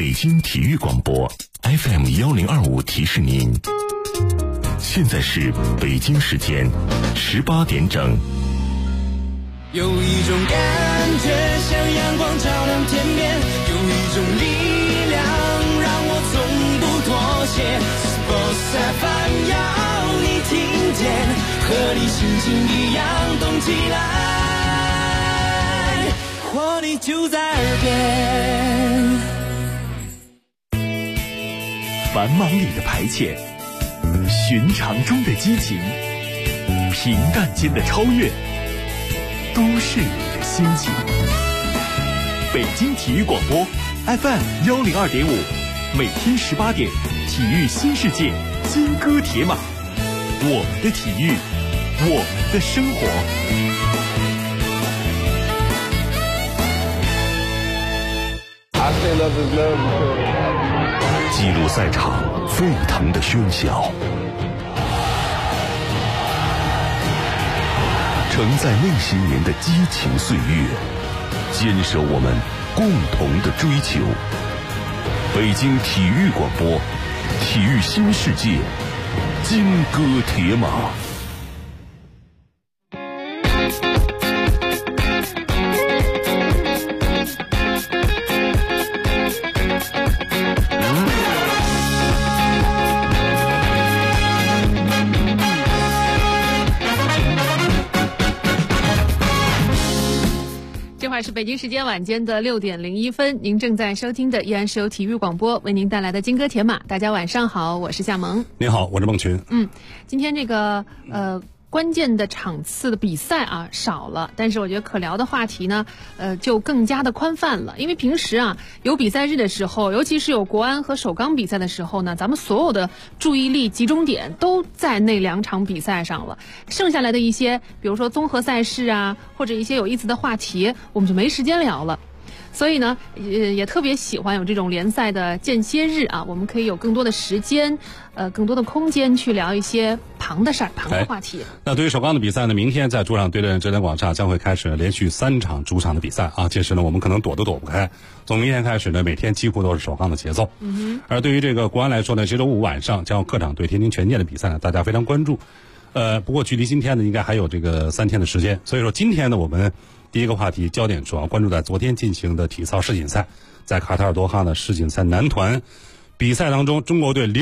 北京体育广播 FM1025提示您，现在是北京时间18点整。 有一种感觉像阳光照亮天边，有一种力量让我从不妥协。Sports FM 要你听见，和你心情一样动起来，活力就在耳边。 繁忙里的排遣，寻常中的激情，平淡间的超越，都是你的心情。北京体育广播 FM102.5，每天18点，体育新世界，金戈铁马，我们的体育，我们的生活。 记录赛场沸腾的喧嚣，承载那些年的激情岁月，坚守我们共同的追求。北京体育广播，体育新世界，金戈铁马。 是北京时间晚间的6点01分，您正在收听的依然是由体育广播为您带来的金戈铁马。大家晚上好，我是夏萌。 您好，我是孟群。 今天这个关键的场次的比赛啊少了，但是我觉得可聊的话题呢，就更加的宽泛了。因为平时啊有比赛日的时候，尤其是有国安和首钢比赛的时候呢，咱们所有的注意力集中点都在那2场比赛上了。剩下来的一些，比如说综合赛事啊，或者一些有意思的话题，我们就没时间聊了。所以呢，也特别喜欢有这种联赛的间歇日啊，我们可以有更多的时间，更多的空间去聊一些旁的事儿、旁的话题。 那对于首钢的比赛呢，明天在主场对阵浙江广厦将会开始连续3场主场的比赛啊，届时呢我们可能躲都躲不开。从明天开始呢，每天几乎都是首钢的节奏。而对于这个国安来说呢，这周5晚上将客场对天津权健的比赛呢，大家非常关注。不过距离今天呢，应该还有这个3天的时间，所以说今天呢，我们第一个话题焦点主要关注在昨天进行的体操世锦赛，在卡塔尔多哈的世锦赛男团比赛当中，中国队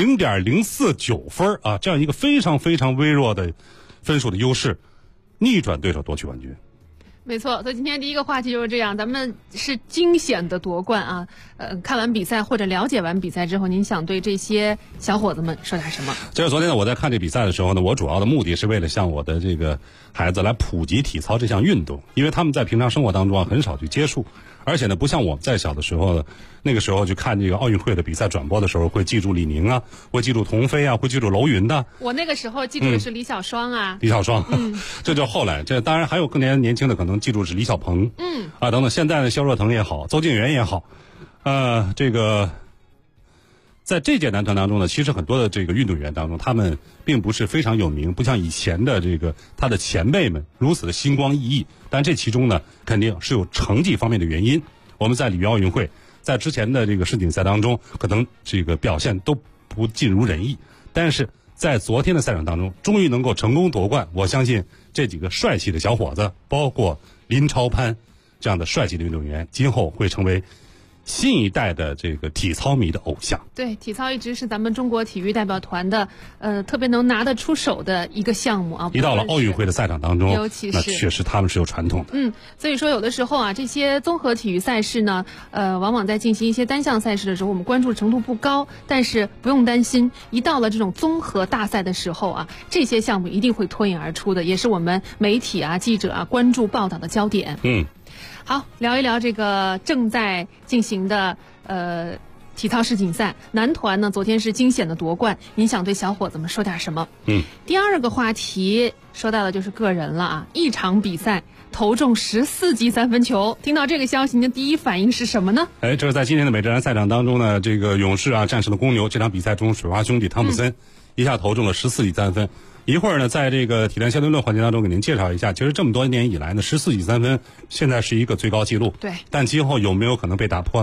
0.049分啊，这样一个非常非常微弱的分数的优势，逆转对手夺取冠军。 没错，所以今天第一个话题就是这样，咱们是惊险的夺冠啊！看完比赛或者了解完比赛之后，您想对这些小伙子们说点什么？ 就是昨天呢，我在看这比赛的时候呢，我主要的目的是为了向我的这个孩子来普及体操这项运动，因为他们在平常生活当中啊很少去接触，而且呢，不像我们在小的时候呢，那个时候去看这个奥运会的比赛转播的时候，会记住李宁啊，会记住童飞啊，会记住楼云的。 我那个时候记住的是李小双啊， 李小双，这就后来，这当然还有更年轻的可能记住是李小鹏，等等。现在的肖若腾也好，邹敬园也好，这个在这届男团当中呢，其实很多的这个运动员当中，他们并不是非常有名，不像以前的这个他的前辈们如此的星光熠熠。但这其中呢，肯定是有成绩方面的原因。我们在里约奥运会，在之前的这个世锦赛当中，可能这个表现都不尽如人意，但是在昨天的赛场当中，终于能够成功夺冠。我相信这几个帅气的小伙子，包括林超攀这样的帅气的运动员，今后会成为新一代的这个体操迷的偶像。 对，体操一直是咱们中国体育代表团的特别能拿得出手的一个项目啊。 一到了奥运会的赛场当中， 尤其是那确实他们是有传统的。 所以说有的时候啊，这些综合体育赛事呢，往往在进行一些单项赛事的时候，我们关注程度不高，但是不用担心，一到了这种综合大赛的时候啊，这些项目一定会脱颖而出的，也是我们媒体啊、记者啊关注报道的焦点。好，聊一聊这个正在进行的体操世锦赛男团呢，昨天是惊险的夺冠。您想对小伙子们说点什么？第二个话题说到的就是个人了啊，一场比赛投中14记3分球。听到这个消息，您的第一反应是什么呢？ 这是在今天的美职篮赛场当中呢，这个勇士啊战胜了公牛。这场比赛中，水花兄弟汤普森一下投中了14记3分。一会儿呢，在这个体坛相对论环节当中给您介绍一下，其实这么多年以来呢，14记3分现在是一个最高纪录。 对， 但今后有没有可能被打破呢？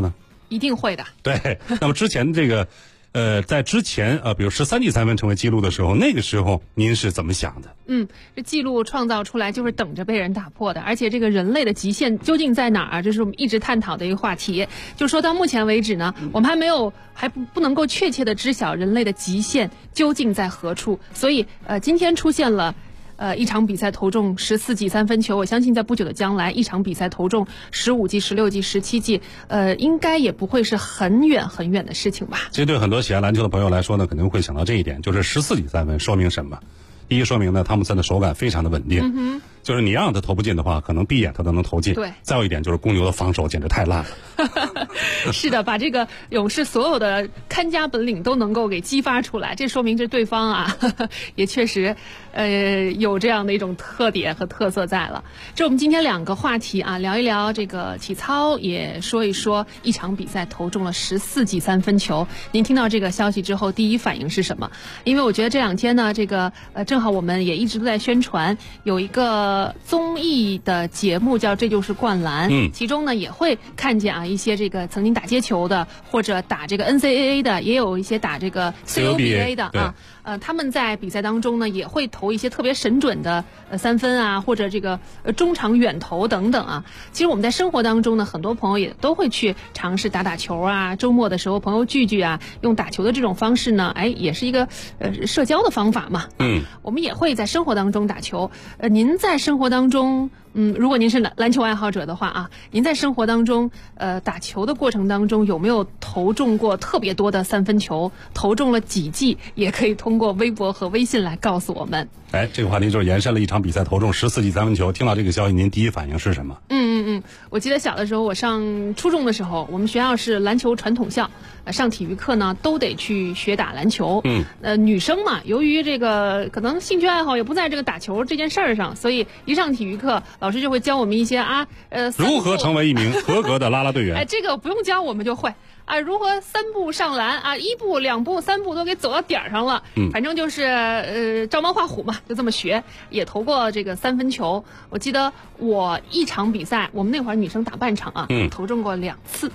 一定会的。 对，那么之前这个。在之前比如13记3分成为记录的时候，那个时候您是怎么想的？ 这记录创造出来就是等着被人打破的，而且这个人类的极限究竟在哪儿？这是我们一直探讨的一个话题。就说到目前为止呢，我们还不能够确切的知晓人类的极限究竟在何处。所以今天出现了。一场比赛投中14记3分球，我相信在不久的将来，一场比赛投中15记、16记、17记，应该也不会是很远很远的事情吧。 其实对很多喜爱篮球的朋友来说呢，肯定会想到这一点，就是14记3分说明什么？第一，说明呢汤姆森的手感非常的稳定，就是你让他投不进的话，可能闭眼他都能投进。 对。 再有一点就是公牛的防守简直太烂了。 是的，把这个勇士所有的看家本领都能够给激发出来，这说明这对方啊也确实有这样的一种特点和特色在了。这我们今天2个话题啊，聊一聊这个体操，也说一说一场比赛投中了14记3分球。您听到这个消息之后第一反应是什么？因为我觉得这2天呢，这个正好我们也一直都在宣传有一个综艺的节目叫《这就是灌篮》，其中呢也会看见一些这个曾经打街球的，或者打这个 NCAA 的，也有一些打这个 COBA 的他们在比赛当中呢也会投一些特别神准的3分啊，或者这个中长远投等等啊。其实我们在生活当中呢，很多朋友也都会去尝试打球啊，周末的时候朋友聚啊，用打球的这种方式呢，也是一个社交的方法嘛。我们也会在生活当中打球。您在生活当中如果您是篮球爱好者的话啊，您在生活当中打球的过程当中有没有投中过特别多的3分球？投中了几记？也可以通过微博和微信来告诉我们。 这个话题就是延伸了一场比赛投中14记3分球。听到这个消息，您第一反应是什么？ 我记得小的时候，我上初中的时候，我们学校是篮球传统校，上体育课呢都得去学打篮球。女生嘛，由于这个可能兴趣爱好也不在这个打球这件事儿上，所以一上体育课，老师就会教我们一些如何成为一名合格的啦啦队员。 这个不用教我们就会。如何3步上篮1步2步3步都给走到点上了。反正就是照猫画虎嘛，就这么学。也投过这个3分球。我记得我一场比赛，我们那会儿女生打半场投中过2次。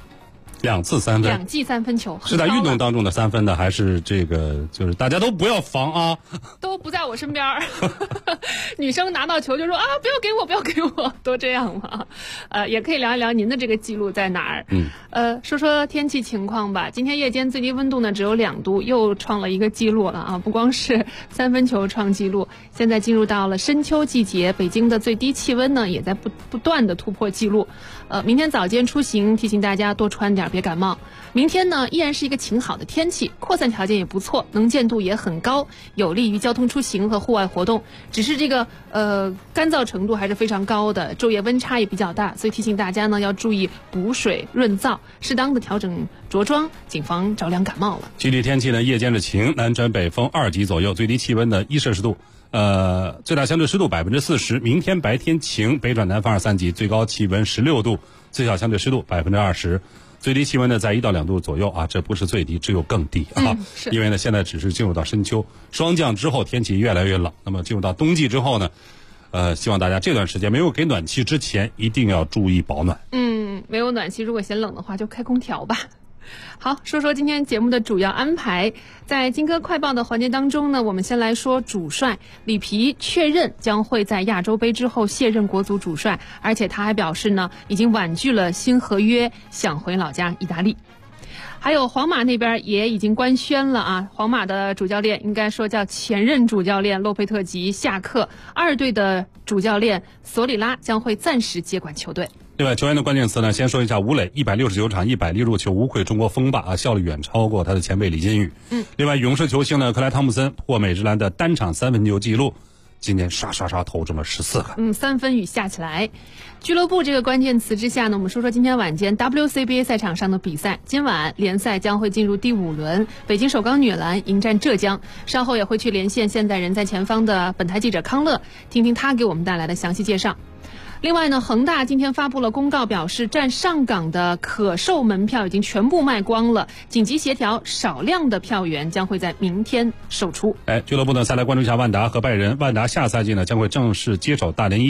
2次3分 ，2记3分球， 是在运动当中的3分的，还是这个就是大家都不要防啊？ 都不在我身边女生拿到球就说不要给我，不要给我，都这样嘛。也可以聊一聊您的这个记录在哪儿。说说天气情况吧。今天夜间最低温度呢只有2度，又创了一个记录了不光是3分球创纪录，现在进入到了深秋季节，北京的最低气温呢也在不断的突破记录。明天早间出行提醒大家多穿点，别感冒。明天呢依然是一个晴好的天气，扩散条件也不错，能见度也很高，有利于交通出行和户外活动。只是这个干燥程度还是非常高的，昼夜温差也比较大，所以提醒大家呢要注意补水润燥，适当的调整着装，谨防着凉感冒了。 具体天气呢，夜间是晴，南转北风2级左右，最低气温的1摄氏度。最大相对湿度40%。明天白天晴，北转南风2、3级，最高气温16度，最小相对湿度20%。最低气温呢在1到2度左右这不是最低，只有更低因为呢现在只是进入到深秋，霜降之后天气越来越冷。那么进入到冬季之后呢，希望大家这段时间没有给暖气之前一定要注意保暖。 没有暖气，如果嫌冷的话就开空调吧。好，说说今天节目的主要安排。在金科快报的环节当中呢，我们先来说主帅里皮确认将会在亚洲杯之后卸任国足主帅，而且他还表示呢，已经婉拒了新合约，想回老家意大利。还有皇马那边也已经官宣了皇马的主教练，应该说叫前任主教练洛佩特吉下课，2队的主教练索里拉将会暂时接管球队。 另外，球员的关键词呢，先说一下吴磊，169场100粒入球，无愧中国锋霸效率远超过他的前辈李金羽。另外，勇士球星呢，克莱汤普森破美职篮的单场3分球纪录，今年刷投中了14个。 3分雨下起来。俱乐部这个关键词之下呢，我们说说今天晚间 WCBA 赛场上的比赛。今晚联赛将会进入第5轮，北京首钢女篮迎战浙江。稍后也会去连线现在人在前方的本台记者康乐，听听他给我们带来的详细介绍。另外呢，恒大今天发布了公告，表示占上港的可售门票已经全部卖光了，紧急协调少量的票源将会在明天售出。 俱乐部呢再来关注一下万达和拜仁。万达下赛季呢将会正式接手大连一方，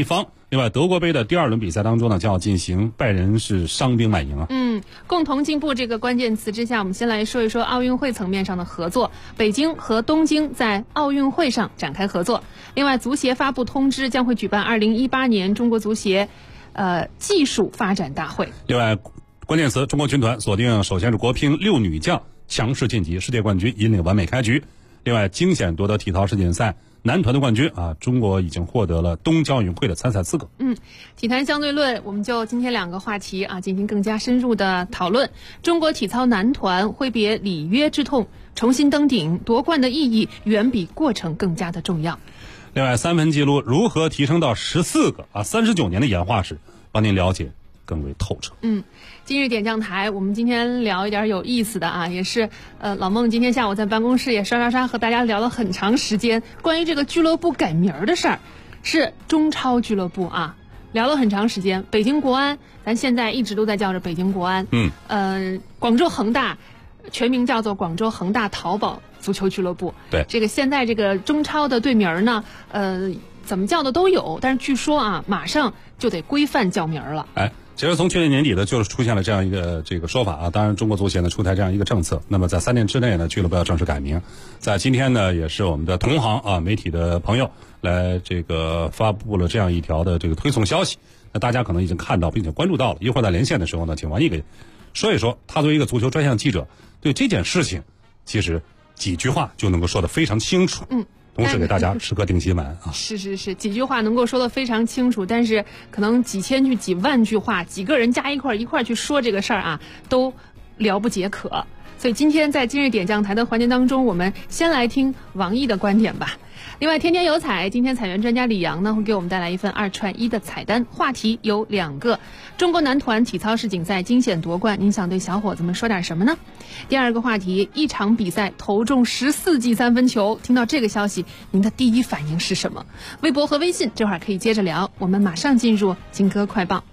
另外，德国杯的第2轮比赛当中呢，将要进行拜仁是伤兵满营啊。 共同进步这个关键词之下，我们先来说一说奥运会层面上的合作。北京和东京在奥运会上展开合作。另外，足协发布通知，将会举办2018年中国足协技术发展大会。 另外，关键词：中国军团锁定首先是国乒6女将强势晋级，世界冠军引领完美开局。另外，惊险夺得体操世锦赛男团的冠军啊，中国已经获得了东京奥运会的参赛资格。 体坛相对论，我们就今天2个话题啊进行更加深入的讨论。中国体操男团挥别里约之痛，重新登顶，夺冠的意义远比过程更加的重要。 另外，3分纪录如何提升到14个啊？39年的演化史，帮您了解更为透彻。 今日点将台，我们今天聊一点有意思的啊，也是老孟今天下午在办公室也刷和大家聊了很长时间，关于这个俱乐部改名的事儿，是中超俱乐部啊，聊了很长时间。北京国安，咱现在一直都在叫着北京国安，广州恒大全名叫做广州恒大淘宝足球俱乐部。 对， 这个现在这个中超的队名呢，怎么叫的都有，但是据说啊，马上就得规范叫名了。 其实从去年年底呢，就出现了这样一个这个说法啊。当然，中国足协呢出台这样一个政策，那么在3年之内呢，俱乐部要正式改名。在今天呢，也是我们的同行啊媒体的朋友来这个发布了这样一条的这个推送消息。那大家可能已经看到并且关注到了。一会儿在连线的时候呢，请王毅给说一说，他作为一个足球专项记者，对这件事情其实几句话就能够说得非常清楚。同时给大家吃颗定心丸啊！ 是，几句话能够说得非常清楚，但是可能几千句、几万句话，几个人加一块去说这个事儿啊，都聊不解渴。所以今天在今日点将台的环节当中，我们先来听王毅的观点吧。另外，天天有彩，今天彩员专家李阳呢会给我们带来一份2串1的彩单，话题有2个：中国男团体操世锦赛惊险夺冠，您想对小伙子们说点什么呢？第2个话题，一场比赛投中14记3分球，听到这个消息，您的第一反应是什么？微博和微信这会儿可以接着聊，我们马上进入金歌快报。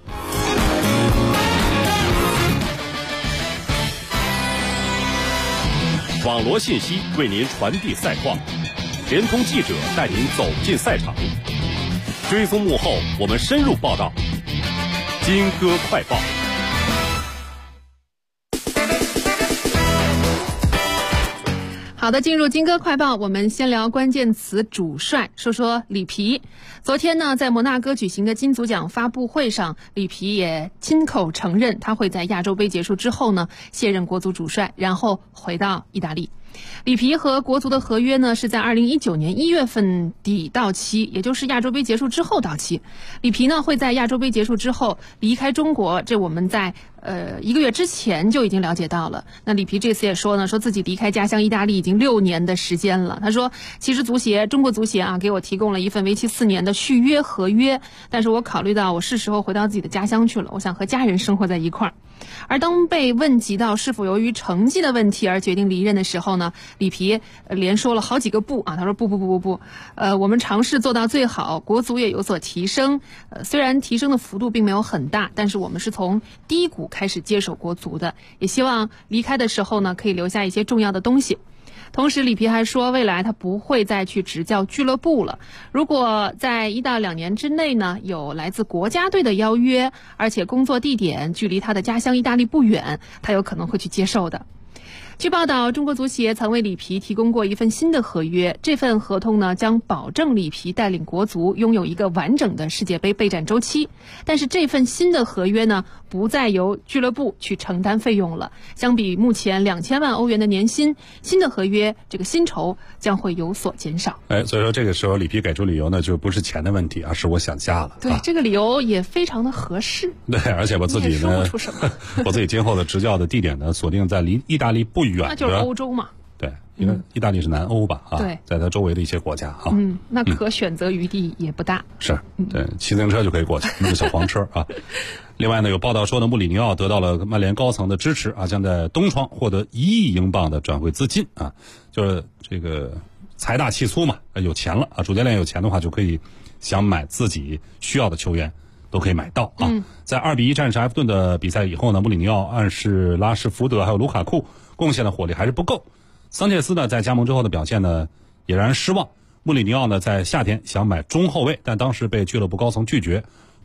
网罗信息为您传递赛况，联通记者带您走进赛场，追踪幕后，我们深入报道。金歌快报。 好的，进入金歌快报，我们先聊关键词主帅，说说里皮。昨天呢，在摩纳哥举行的金足奖发布会上，里皮也亲口承认，他会在亚洲杯结束之后呢，卸任国足主帅，然后回到意大利。里皮和国足的合约呢，是在2019年1月份底到期，也就是亚洲杯结束之后到期。里皮呢会在亚洲杯结束之后离开中国，这我们在1个月之前就已经了解到了。那里皮这次也说呢，说自己离开家乡意大利已经6年的时间了。他说，其实中国足协啊给我提供了一份为期4年的续约合约，但是我考虑到我是时候回到自己的家乡去了，我想和家人生活在一块儿。而当被问及到是否由于成绩的问题而决定离任的时候呢，里皮连说了好几个不啊，他说不，我们尝试做到最好，国足也有所提升，虽然提升的幅度并没有很大，但是我们是从低谷开始接手国足的，也希望离开的时候呢可以留下一些重要的东西。同时里皮还说，未来他不会再去执教俱乐部了，如果在1到2年之内呢有来自国家队的邀约，而且工作地点距离他的家乡意大利不远，他有可能会去接受的。据报道，中国足协曾为里皮提供过一份新的合约，这份合同呢将保证里皮带领国足拥有一个完整的世界杯备战周期。但是这份新的合约呢不再由俱乐部去承担费用了，相比目前2000万欧元的年薪，新的合约这个薪酬将会有所减少。 所以说这个时候里皮给出理由呢，就不是钱的问题，而是我想家了。 对，这个理由也非常的合适。 对，而且我自己呢， 说不出什么我自己今后的执教的地点呢，锁定在离意大利不远的， 那就是欧洲嘛。 对，因为意大利是南欧吧， 对， 在它周围的一些国家啊， 那可选择余地也不大。 是，对，骑自行车就可以过去，那个小黄车啊。另外呢，有报道说呢，穆里尼奥得到了曼联高层的支持啊，将在冬窗获得1亿英镑的转会资金啊，就是这个财大气粗嘛，有钱了啊，主教练有钱的话就可以想买自己需要的球员都可以买到啊。在2-1战胜埃弗顿的比赛以后呢，穆里尼奥暗示拉什福德还有卢卡库贡献的火力还是不够。桑切斯呢在加盟之后的表现呢也让人失望。穆里尼奥呢在夏天想买中后卫，但当时被俱乐部高层拒绝。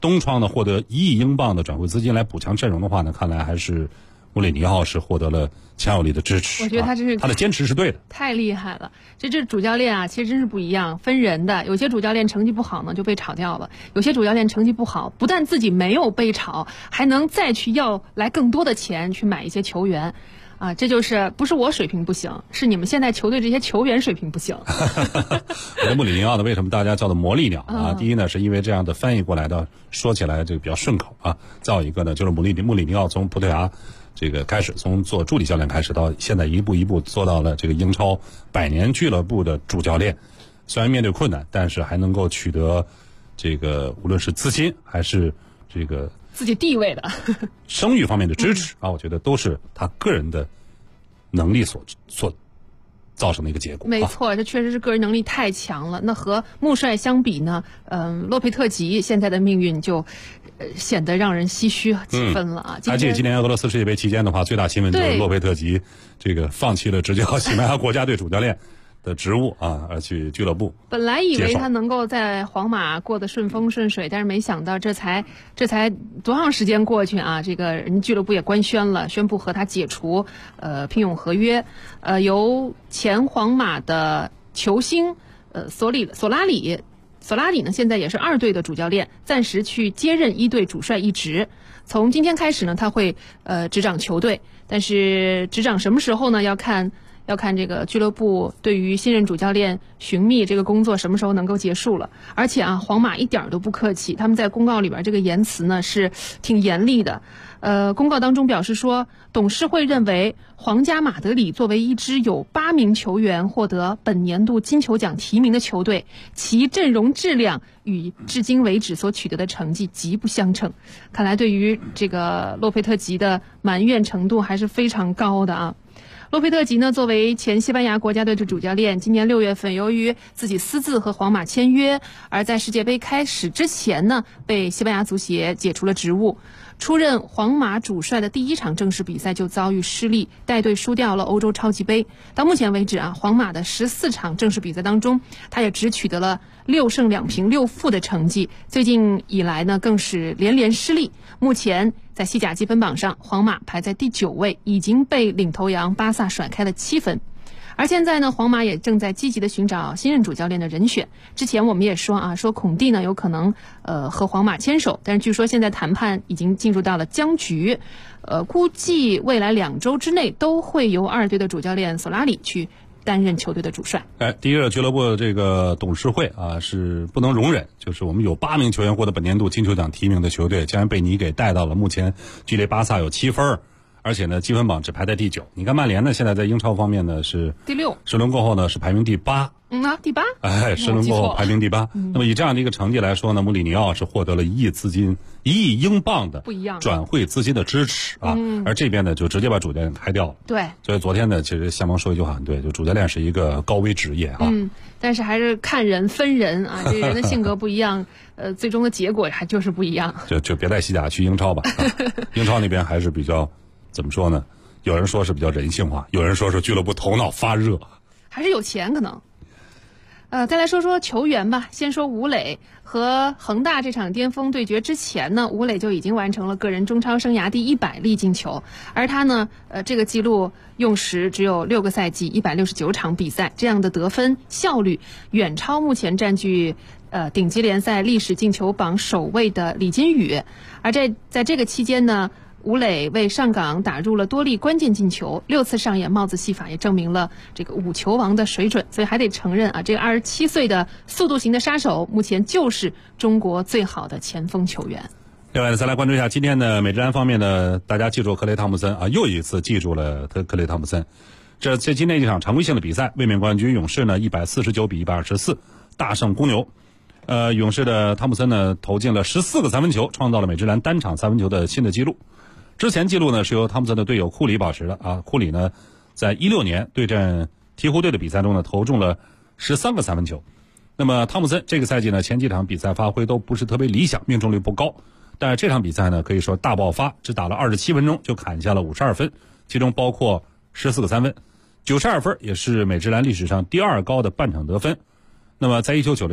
东窗呢获得1亿英镑的转会资金来补强阵容的话呢，看来还是穆里尼奥是获得了强有力的支持。 我觉得他这是他的坚持是对的， 太厉害了。这主教练啊，其实真是不一样，分人的。有些主教练成绩不好呢，就被炒掉了；有些主教练成绩不好，不但自己没有被炒，还能再去要来更多的钱去买一些球员。啊，这就是不是我水平不行，是你们现在球队这些球员水平不行。 我觉得穆里尼奥呢，为什么大家叫做魔力鸟啊？第一呢，是因为这样的翻译过来的，说起来这个比较顺口啊。再有一个呢，就是穆里尼奥从葡萄牙这个开始，从做助理教练开始，到现在一步一步做到了这个英超100年俱乐部的主教练。虽然面对困难，但是还能够取得这个无论是资金还是这个自己地位的声誉方面的支持啊，我觉得都是他个人的能力所造成的一个结果。 没错，这确实是个人能力太强了。那和穆帅相比呢，洛佩特吉现在的命运就显得让人唏嘘几分了啊。 还记得今年俄罗斯世界杯期间的话，最大新闻就是洛佩特吉这个放弃了执教西班牙国家队主教练的职务啊，而去俱乐部。 本来以为他能够在皇马过得顺风顺水，但是没想到这才多长时间过去啊，这个人俱乐部也官宣了，宣布和他解除聘用合约，由前皇马的球星索拉里呢，现在也是2队的主教练，暂时去接任1队主帅一职。从今天开始呢，他会执掌球队，但是执掌什么时候呢？要看这个俱乐部对于新任主教练寻觅这个工作什么时候能够结束了。而且啊，皇马一点都不客气，他们在公告里边这个言辞呢是挺严厉的。公告当中表示说，董事会认为皇家马德里作为一支有8名球员获得本年度金球奖提名的球队，其阵容质量与至今为止所取得的成绩极不相称。看来对于这个洛佩特吉的埋怨程度还是非常高的啊。洛佩特吉呢，作为前西班牙国家队的主教练，今年6月份由于自己私自和皇马签约，而在世界杯开始之前呢，被西班牙足协解除了职务。出任皇马主帅的第1场正式比赛就遭遇失利，带队输掉了欧洲超级杯。到目前为止啊，皇马的14场正式比赛当中，他也只取得了6胜2平6负的成绩。最近以来呢，更是连连失利。目前在西甲积分榜上，皇马排在第9位，已经被领头羊巴萨甩开了7分。而现在呢，皇马也正在积极的寻找新任主教练的人选。之前我们也说啊，说孔蒂呢有可能和皇马牵手，但是据说现在谈判已经进入到了僵局，估计未来2周之内都会由2队的主教练索拉里去担任球队的主帅。 第一个俱乐部这个董事会啊是不能容忍，就是我们有8名球员获得本年度金球奖提名的球队，竟然被你给带到了目前距离巴萨有7分。而且呢，积分榜只排在第9。你看曼联呢，现在在英超方面呢是第6， 十轮过后呢是排名第8。 第8。 10轮过后排名第8。那么以这样的一个成绩来说呢，穆里尼奥是获得了1亿资金，1亿英镑的转会资金的支持啊。而这边呢就直接把主教练开掉了。 对。 所以昨天呢，其实向帮说一句话很对，就主教练是一个高危职业啊。 但是还是看人分人啊，这人的性格不一样，最终的结果还就是不一样。 就别在西甲，去英超吧。英超那边还是比较。怎么说呢？有人说是比较人性化，有人说是俱乐部头脑发热， 还是有钱可能。再来说说球员吧。先说吴磊和恒大这场巅峰对决之前呢，吴磊就已经完成了个人中超生涯第100粒进球，而他呢，这个记录用时只有6个赛季169场比赛，这样的得分效率远超目前占据顶级联赛历史进球榜首位的李金羽。而在这个期间呢，吴磊为上港打入了多粒关键进球，6次上演帽子戏法，也证明了这个5球王的水准。所以还得承认啊，这个27岁的速度型的杀手，目前就是中国最好的前锋球员。 另外呢，再来关注一下今天的美职篮方面呢，大家记住克雷汤普森啊，又一次记住了克雷汤普森。这今天一场常规性的比赛，卫冕冠军勇士呢149比124大胜公牛。勇士的汤普森呢投进了14个3分球，创造了美职篮单场3分球的新的纪录。之前记录呢是由汤普森的队友库里保持的啊。库里呢在16年对阵鹈鹕队的比赛中呢投中了13个3分球。那么汤普森这个赛季呢前几场比赛发挥都不是特别理想，命中率不高，但是这场比赛呢可以说大爆发，只打了27分钟就砍下了52分，其中包括14个3分，92分也是美职篮历史上第2高的半场得分。那么在1990年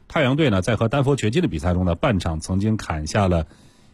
太阳队呢在和丹佛掘金的比赛中呢，半场曾经砍下了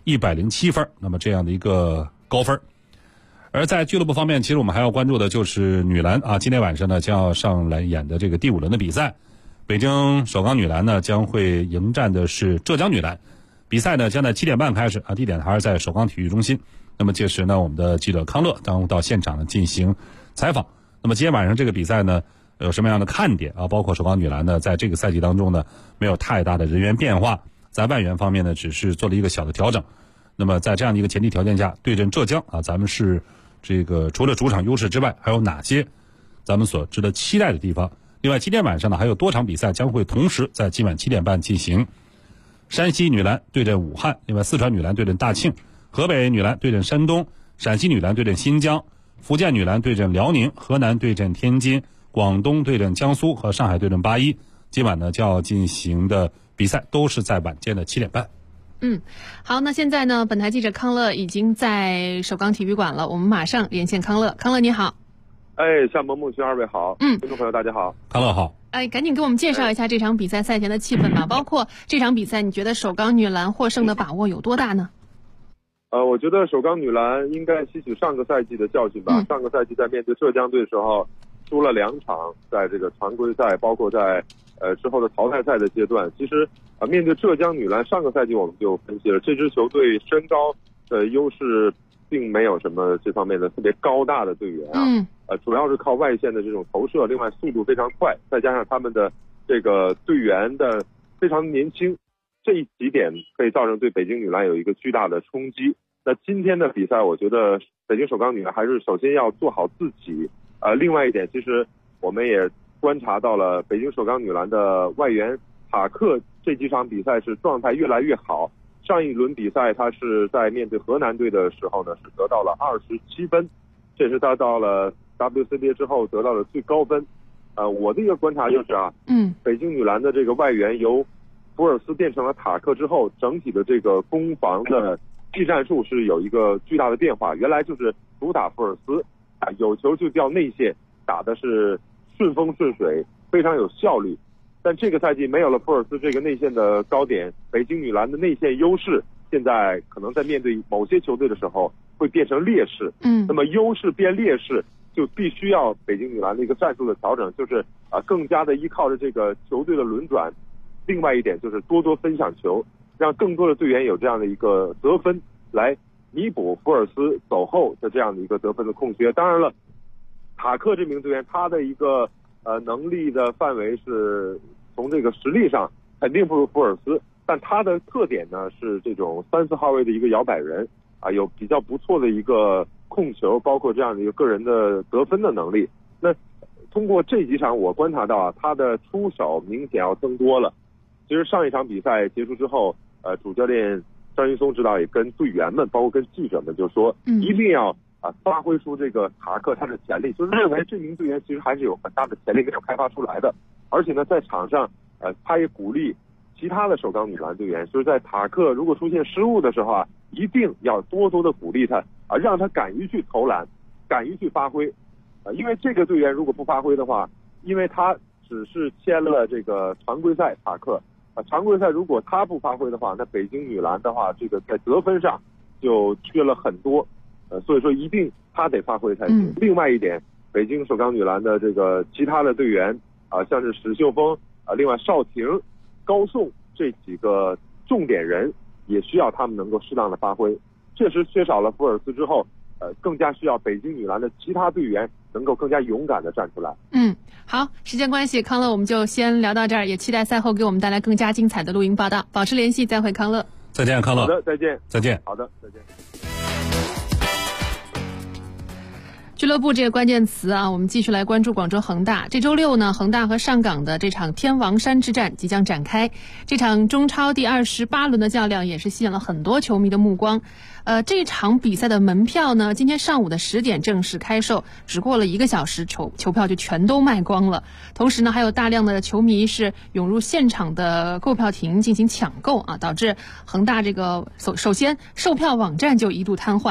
107分，那么这样的一个高分。而在俱乐部方面，其实我们还要关注的就是女篮啊，今天晚上呢将要上来演的这个第5轮的比赛，北京首钢女篮呢将会迎战的是浙江女篮，比赛呢将在7点半开始啊，地点还是在首钢体育中心。那么届时呢，我们的记者康乐将到现场呢进行采访。那么今天晚上这个比赛呢，有什么样的看点啊？包括首钢女篮呢，在这个赛季当中呢，没有太大的人员变化，在外援方面呢，只是做了一个小的调整。那么在这样的一个前提条件下，对阵浙江啊，咱们是这个除了主场优势之外，还有哪些咱们所值得期待的地方？另外，今天晚上呢，还有多场比赛将会同时在今晚7点半进行。山西女篮对阵武汉，另外四川女篮对阵大庆，河北女篮对阵山东，陕西女篮对阵新疆，福建女篮对阵辽宁，河南对阵天津，广东对阵江苏和上海对阵8-1。今晚呢就要进行的比赛都是在晚间的7点半。 好，那现在呢，本台记者康乐已经在首钢体育馆了，我们马上连线康乐。康乐你好。 向萌梦轩二位好，听众朋友大家好。 康乐好。 赶紧给我们介绍一下这场比赛赛前的气氛吧，包括这场比赛，你觉得首钢女篮获胜的把握有多大呢？ 我觉得首钢女篮应该吸取上个赛季的教训吧。上个赛季在面对浙江队的时候，输了2场，在这个常规赛，包括在之后的淘汰赛的阶段。其实面对浙江女篮，上个赛季我们就分析了，这支球队身高的优势并没有什么这方面的特别高大的队员啊，主要是靠外线的这种投射，另外速度非常快，再加上他们的这个队员的非常年轻，这几点可以造成对北京女篮有一个巨大的冲击。那今天的比赛，我觉得北京首钢女篮还是首先要做好自己。另外一点，其实我们也观察到了北京首钢女篮的外援塔克这几场比赛是状态越来越好。上一轮比赛他是在面对河南队的时候呢，是得到了27分，这是他到了 WCBA 之后得到的最高分。我的一个观察就是北京女篮的这个外援由福尔斯变成了塔克之后，整体的这个攻防的技战术是有一个巨大的变化。原来就是主打福尔斯，有球就掉内线，打的是顺风顺水，非常有效率。但这个赛季没有了福尔斯这个内线的高点，北京女篮的内线优势现在可能在面对某些球队的时候会变成劣势。那么优势变劣势，就必须要北京女篮的一个战术的调整，就是更加的依靠着这个球队的轮转。另外一点就是多多分享球，让更多的队员有这样的一个得分，来弥补福尔斯走后的这样的一个得分的空缺。当然了，塔克这名队员他的一个能力的范围是从这个实力上肯定不如福尔斯，但他的特点呢是这种3、4号位的一个摇摆人有比较不错的一个控球，包括这样的一个个人的得分的能力。那通过这几场我观察到他的出手明显要增多了。其实上一场比赛结束之后，主教练张云松指导也跟队员们，包括跟记者们就说，一定要发挥出这个塔克他的潜力，就是认为这名队员其实还是有很大的潜力没有开发出来的。而且呢，在场上他也鼓励其他的首钢女篮队员，就是在塔克如果出现失误的时候一定要多多的鼓励他让他敢于去投篮，敢于去发挥因为这个队员如果不发挥的话，因为他只是签了这个常规赛塔克常规赛如果他不发挥的话，那北京女篮的话，这个在得分上就缺了很多所以说一定他得发挥才行。另外一点，北京首钢女篮的这个其他的队员像是史秀峰另外邵婷、高颂这几个重点人也需要他们能够适当的发挥。确实缺少了福尔斯之后更加需要北京女篮的其他队员能够更加勇敢的站出来。 好，时间关系，康乐我们就先聊到这儿，也期待赛后给我们带来更加精彩的录音报道。保持联系，再会，康乐。 再见，康乐。 好的，再见。 再见。 好的，再见。 俱乐部这个关键词我们继续来关注广州恒大。这周六呢，恒大和上港的这场天王山之战即将展开。这场中超第28轮的较量也是吸引了很多球迷的目光。这场比赛的门票呢，今天上午的10点正式开售，只过了1个小时，球票就全都卖光了。同时呢，还有大量的球迷是涌入现场的购票亭进行抢购导致恒大这个首先售票网站就一度瘫痪。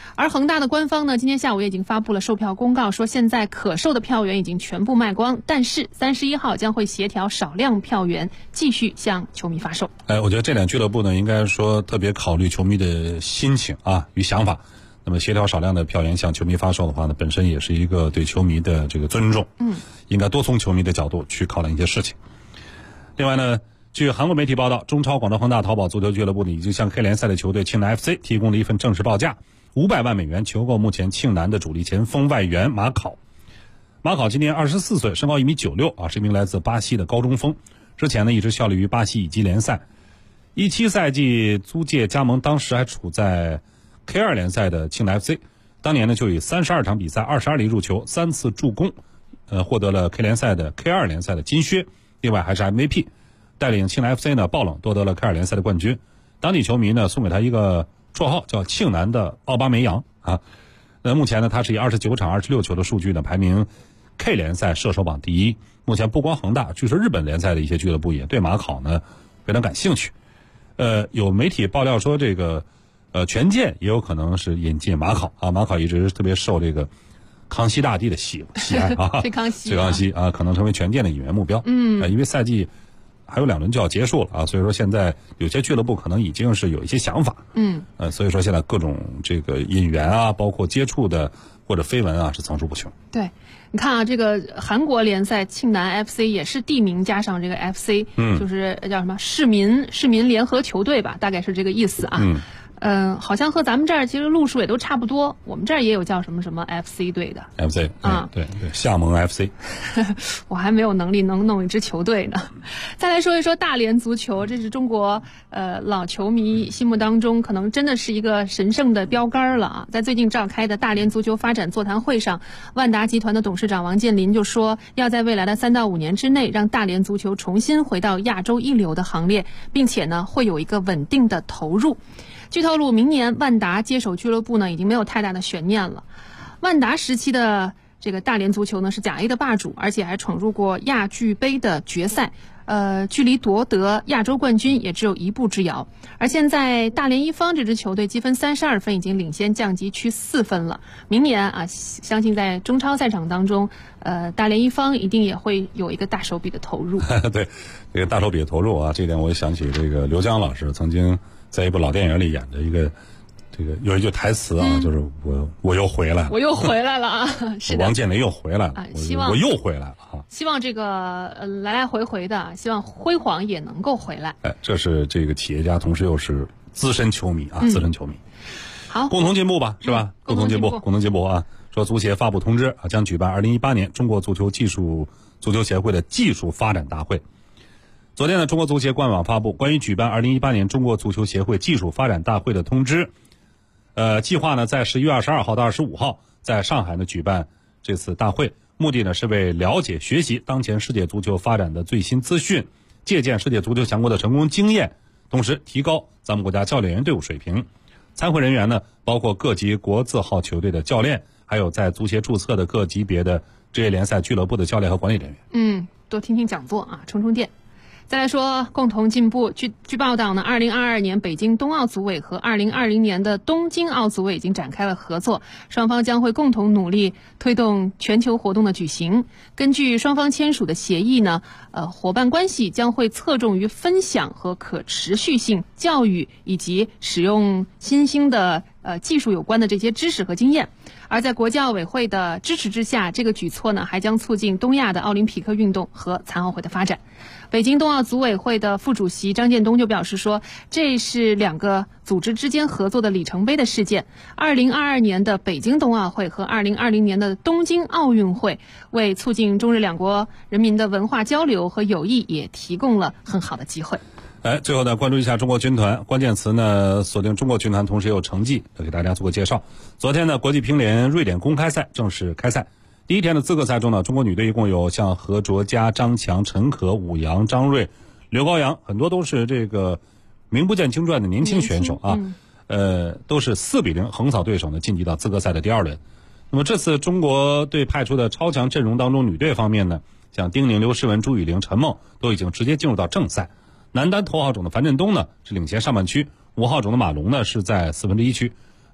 而恒大的官方呢，今天下午也已经发布了售票公告，说现在可售的票源已经全部卖光，但是31号将会协调少量票源继续向球迷发售。 我觉得这点俱乐部呢，应该说特别考虑球迷的心情啊与想法。那么协调少量的票源向球迷发售的话呢，本身也是一个对球迷的这个尊重。应该多从球迷的角度去考量一些事情。另外呢，据韩国媒体报道，中超广州恒大淘宝足球俱乐部呢已经向黑联赛的球队庆南 FC 提供了一份正式报价，500万美元求购目前庆南的主力前锋外援马考。马考今年24岁，身高1.96米啊，是一名来自巴西的高中锋。之前呢一直效力于巴西乙级联赛，17赛季租借加盟，当时还处在 K2 联赛的庆南 FC， 当年呢就以32场比赛22粒入球3次助攻，获得了 K2 联赛的金靴，另外还是 MVP， 带领庆南 FC 呢爆冷夺得了 K2 联赛的冠军。当地球迷呢送给他一个绰号叫庆南的奥巴梅扬啊。目前呢他是以29场26球的数据呢排名 K 联赛射手榜第一。目前不光恒大，据说日本联赛的一些俱乐部也对马考呢非常感兴趣。有媒体爆料说这个权健也有可能是引进马考啊。马考一直特别受这个康熙大帝的喜爱啊， 崔康熙啊，可能成为权健的引援目标。因为赛季还有2轮就要结束了啊，所以说现在有些俱乐部可能已经是有一些想法。所以说现在各种这个引援啊，包括接触的或者绯闻啊，是层出不穷。 对，你看啊，这个韩国联赛庆南 FC 也是地名加上这个 FC，就是叫什么市民联合球队吧，大概是这个意思啊。好像和咱们这儿其实路数也都差不多，我们这儿也有叫什么什么 FC 队的 FC 啊，对，厦门 FC 我还没有能力能弄一支球队呢。再来说一说大连足球，这是中国老球迷心目当中可能真的是一个神圣的标杆了啊。在最近召开的大连足球发展座谈会上，万达集团的董事长王健林就说，要在未来的3到5年之内让大连足球重新回到亚洲一流的行列，并且呢会有一个稳定的投入。据透露，明年万达接手俱乐部呢，已经没有太大的悬念了。万达时期的这个大连足球呢，是甲 A 的霸主，而且还闯入过亚俱杯的决赛，距离夺得亚洲冠军也只有1步之遥。而现在大连一方这支球队积分32分，已经领先降级区4分了。明年啊，相信在中超赛场当中，大连一方一定也会有一个大手笔的投入。 对，这个大手笔的投入啊，这点我也想起这个刘江老师曾经在一部老电影里演的一个，这个有一句台词啊，就是我又回来了， 我又回来了啊！是的， 王健林又回来了， 希望我又回来了啊！ 希望这个来来回回的，希望辉煌也能够回来。 这是这个企业家，同时又是资深球迷啊，资深球迷。 好， 共同进步吧，是吧？共同进步啊！说足协发布通知啊，将举办2018年中国足球协会的技术发展大会。昨天呢，中国足协官网发布关于举办2018年中国足球协会技术发展大会的通知。计划呢在11月22号到25号在上海呢举办这次大会，目的呢是为了解学习当前世界足球发展的最新资讯，借鉴世界足球强国的成功经验，同时提高咱们国家教练员队伍水平。参会人员呢包括各级国字号球队的教练，还有在足协注册的各级别的职业联赛俱乐部的教练和管理人员。 多听听讲座啊，充电。再来说共同进步，据报道呢，2022年北京冬奥组委和2020年的东京奥组委已经展开了合作，双方将会共同努力推动全球活动的举行。根据双方签署的协议呢，伙伴关系将会侧重于分享和可持续性教育以及使用新兴的技术有关的这些知识和经验。而在国际奥委会的支持之下，这个举措呢还将促进东亚的奥林匹克运动和残奥会的发展。北京冬奥组委会的副主席张建东就表示说，这是2个组织之间合作的里程碑的事件。2022年的北京冬奥会和2020年的东京奥运会为促进中日2国人民的文化交流和友谊也提供了很好的机会。 最后呢，关注一下中国军团，关键词呢锁定中国军团，同时也有成绩给大家做个介绍。昨天呢，国际乒联瑞典公开赛正式开赛。第一天的资格赛中呢，中国女队一共有像何卓佳、张强、陈可、武阳、张睿、刘高阳，很多都是这个名不见经传的年轻选手啊。都是4比0横扫对手呢，晋级到资格赛的第2轮。那么这次中国队派出的超强阵容当中，女队方面呢，像丁宁、刘诗雯、朱雨玲、陈梦都已经直接进入到正赛。男单头号种的樊振东呢是领先上半区，5号种的马龙呢是在1/4区。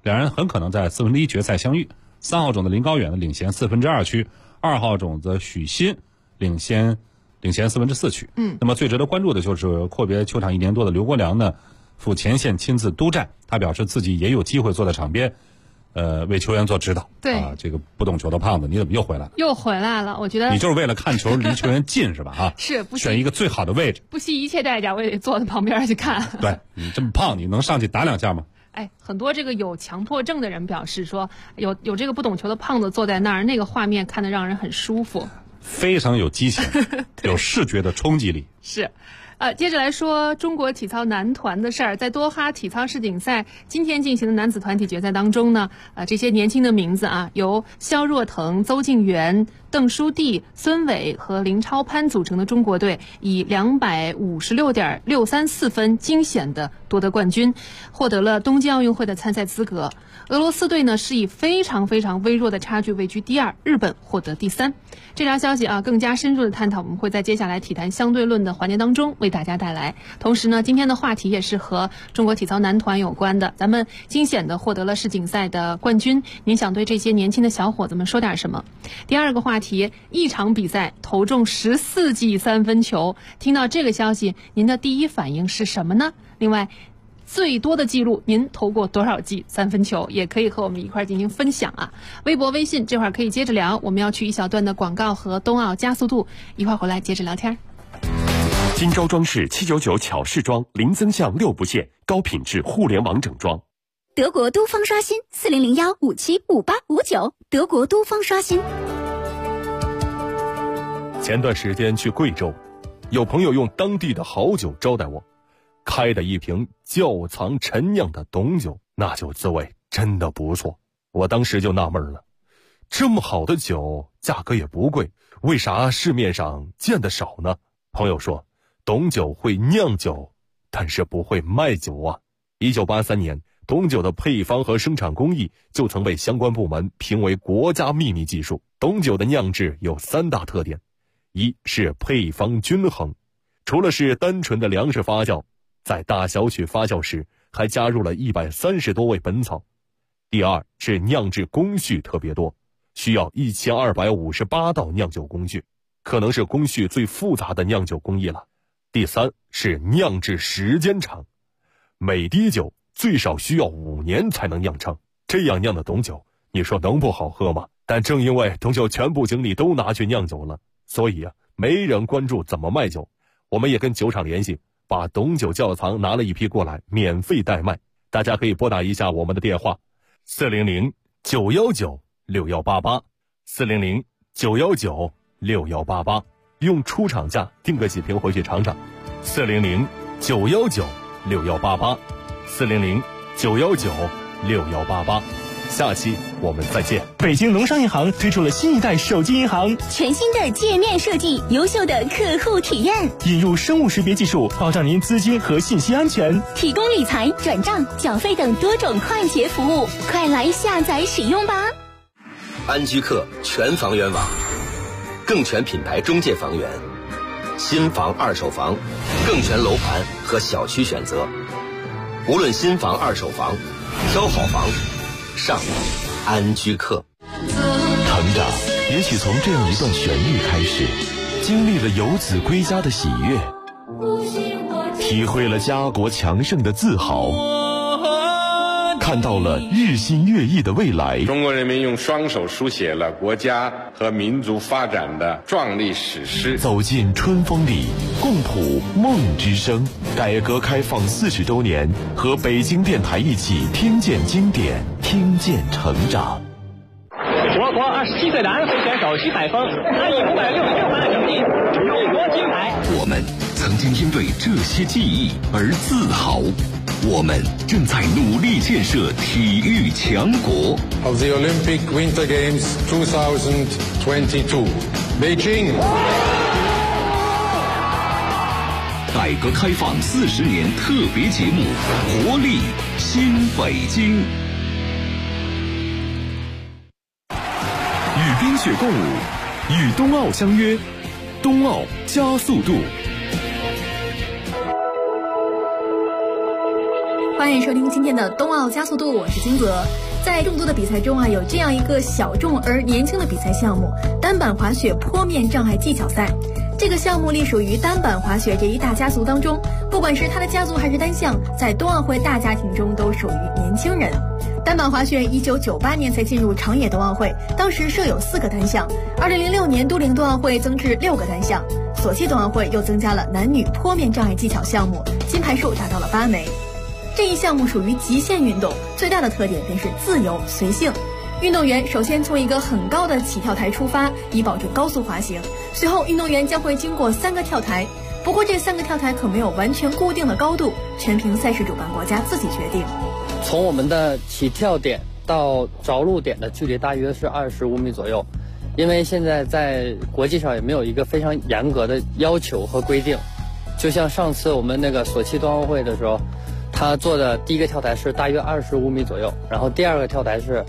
两人很可能在1/4决赛相遇。3号种子林高远呢领先2/4区，2号种子许昕领先4/4区。那么最值得关注的就是阔别球场1年多的刘国梁呢，赴前线亲自督战，他表示自己也有机会坐在场边，为球员做指导。 对啊，这个不懂球的胖子，你怎么又回来了？ 又回来了，我觉得你就是为了看球离球员近是吧？啊， 是不选一个最好的位置， 不惜一切代价，我也得坐在旁边去看。 对，你这么胖，你能上去打2下吗？ 哎，很多这个有强迫症的人表示说，有这个不懂球的胖子坐在那儿，那个画面看得让人很舒服， 非常有激情，有视觉的冲击力。 是。接着来说中国体操男团的事儿。在多哈体操世锦赛今天进行的男子团体决赛当中呢，这些年轻的名字啊，由肖若腾、邹敬园、邓书蒂、孙伟和林超攀组成的中国队，以256.634分惊险地夺得冠军，获得了东京奥运会的参赛资格。俄罗斯队呢是以非常非常微弱的差距位居第2，日本获得第3。这条消息啊，更加深入的探讨，我们会在接下来体坛相对论的环节当中为大家带来。同时呢，今天的话题也是和中国体操男团有关的。咱们惊险的获得了世锦赛的冠军，您想对这些年轻的小伙子们说点什么？第二个话题，一场比赛投中14记3分球，听到这个消息，您的第一反应是什么呢？另外，最多的记录，您投过多少记3分球？也可以和我们一块进行分享啊！微博、微信这会儿可以接着聊。我们要去一小段的广告和冬奥加速度，一块回来接着聊天。 金招装饰799巧饰装，零增项6不限，高品质互联网整装。 德国都方刷新4001575859，德国都方刷新。 前段时间去贵州，有朋友用当地的好酒招待我，开的一瓶窖藏陈酿的董酒，那酒滋味真的不错。我当时就纳闷了，这么好的酒价格也不贵，为啥市面上见得少呢？朋友说，董酒会酿酒，但是不会卖酒啊。1983年，董酒的配方和生产工艺就曾被相关部门评为国家秘密技术。董酒的酿制有3大特点，一是配方均衡，除了是单纯的粮食发酵，在大小曲发酵时还加入了130多味本草。第二是酿制工序特别多，需要1258道酿酒工序，可能是工序最复杂的酿酒工艺了。第三是酿制时间长，每滴酒最少需要5年才能酿成，这样酿的董酒，你说能不好喝吗？但正因为董酒全部精力都拿去酿酒了，所以没人关注怎么卖酒。我们也跟酒厂联系，把董酒窖藏拿了一批过来，免费代卖。大家可以拨打一下我们的电话400-919-6188，400-919-6188，用出厂价订个几瓶回去尝尝。400-919-6188，400-919-6188。下期我们再见。 北京农商银行推出了新一代手机银行， 全新的界面设计，优秀的客户体验， 引入生物识别技术，保障您资金和信息安全， 提供理财、转账、缴费等多种快捷服务，快来下载使用吧！ 安居客全房源网，更全品牌中介房源，新房、二手房，更全楼盘和小区选择。无论新房、二手房，挑好房，上安居客。 成长也许从这样一段旋律开始，经历了游子归家的喜悦，体会了家国强盛的自豪，看到了日新月异的未来。 中国人民用双手书写了国家和民族发展的壮丽史诗。 走进春风里，共谱梦之声。改革开放40周年，和北京电台一起听见经典，听见成长。 我国27岁的安徽选手徐海峰，他以566分的成绩荣夺金牌。 我们曾经因为这些记忆而自豪，我们正在努力建设体育强国。 Of the Olympic Winter Games 2022, Beijing。 改革开放40年特别节目，活力新北京。与冰雪共舞，与冬奥相约，冬奥加速度。 欢迎收听今天的冬奥加速度，我是金泽。在众多的比赛中有这样一个小众而年轻的比赛项目——单板滑雪坡面障碍技巧赛。这个项目隶属于单板滑雪这一大家族当中，不管是它的家族还是单项，在冬奥会大家庭中都属于年轻人。单板滑雪1998年才进入长野冬奥会，当时设有4个单项。2006年都灵冬奥会增至6个单项，索契冬奥会又增加了男女坡面障碍技巧项目，金牌数达到了8枚。这一项目属于极限运动，最大的特点便是自由随性。运动员首先从一个很高的起跳台出发，以保证高速滑行。随后，运动员将会经过3个跳台，不过这3个跳台可没有完全固定的高度，全凭赛事主办国家自己决定。 从我们的起跳点到着陆点的距离大约是25米左右，因为现在在国际上也没有一个非常严格的要求和规定。就像上次我们那个索契冬奥会的时候，他做的第一个跳台是大约25米左右，然后第2个跳台是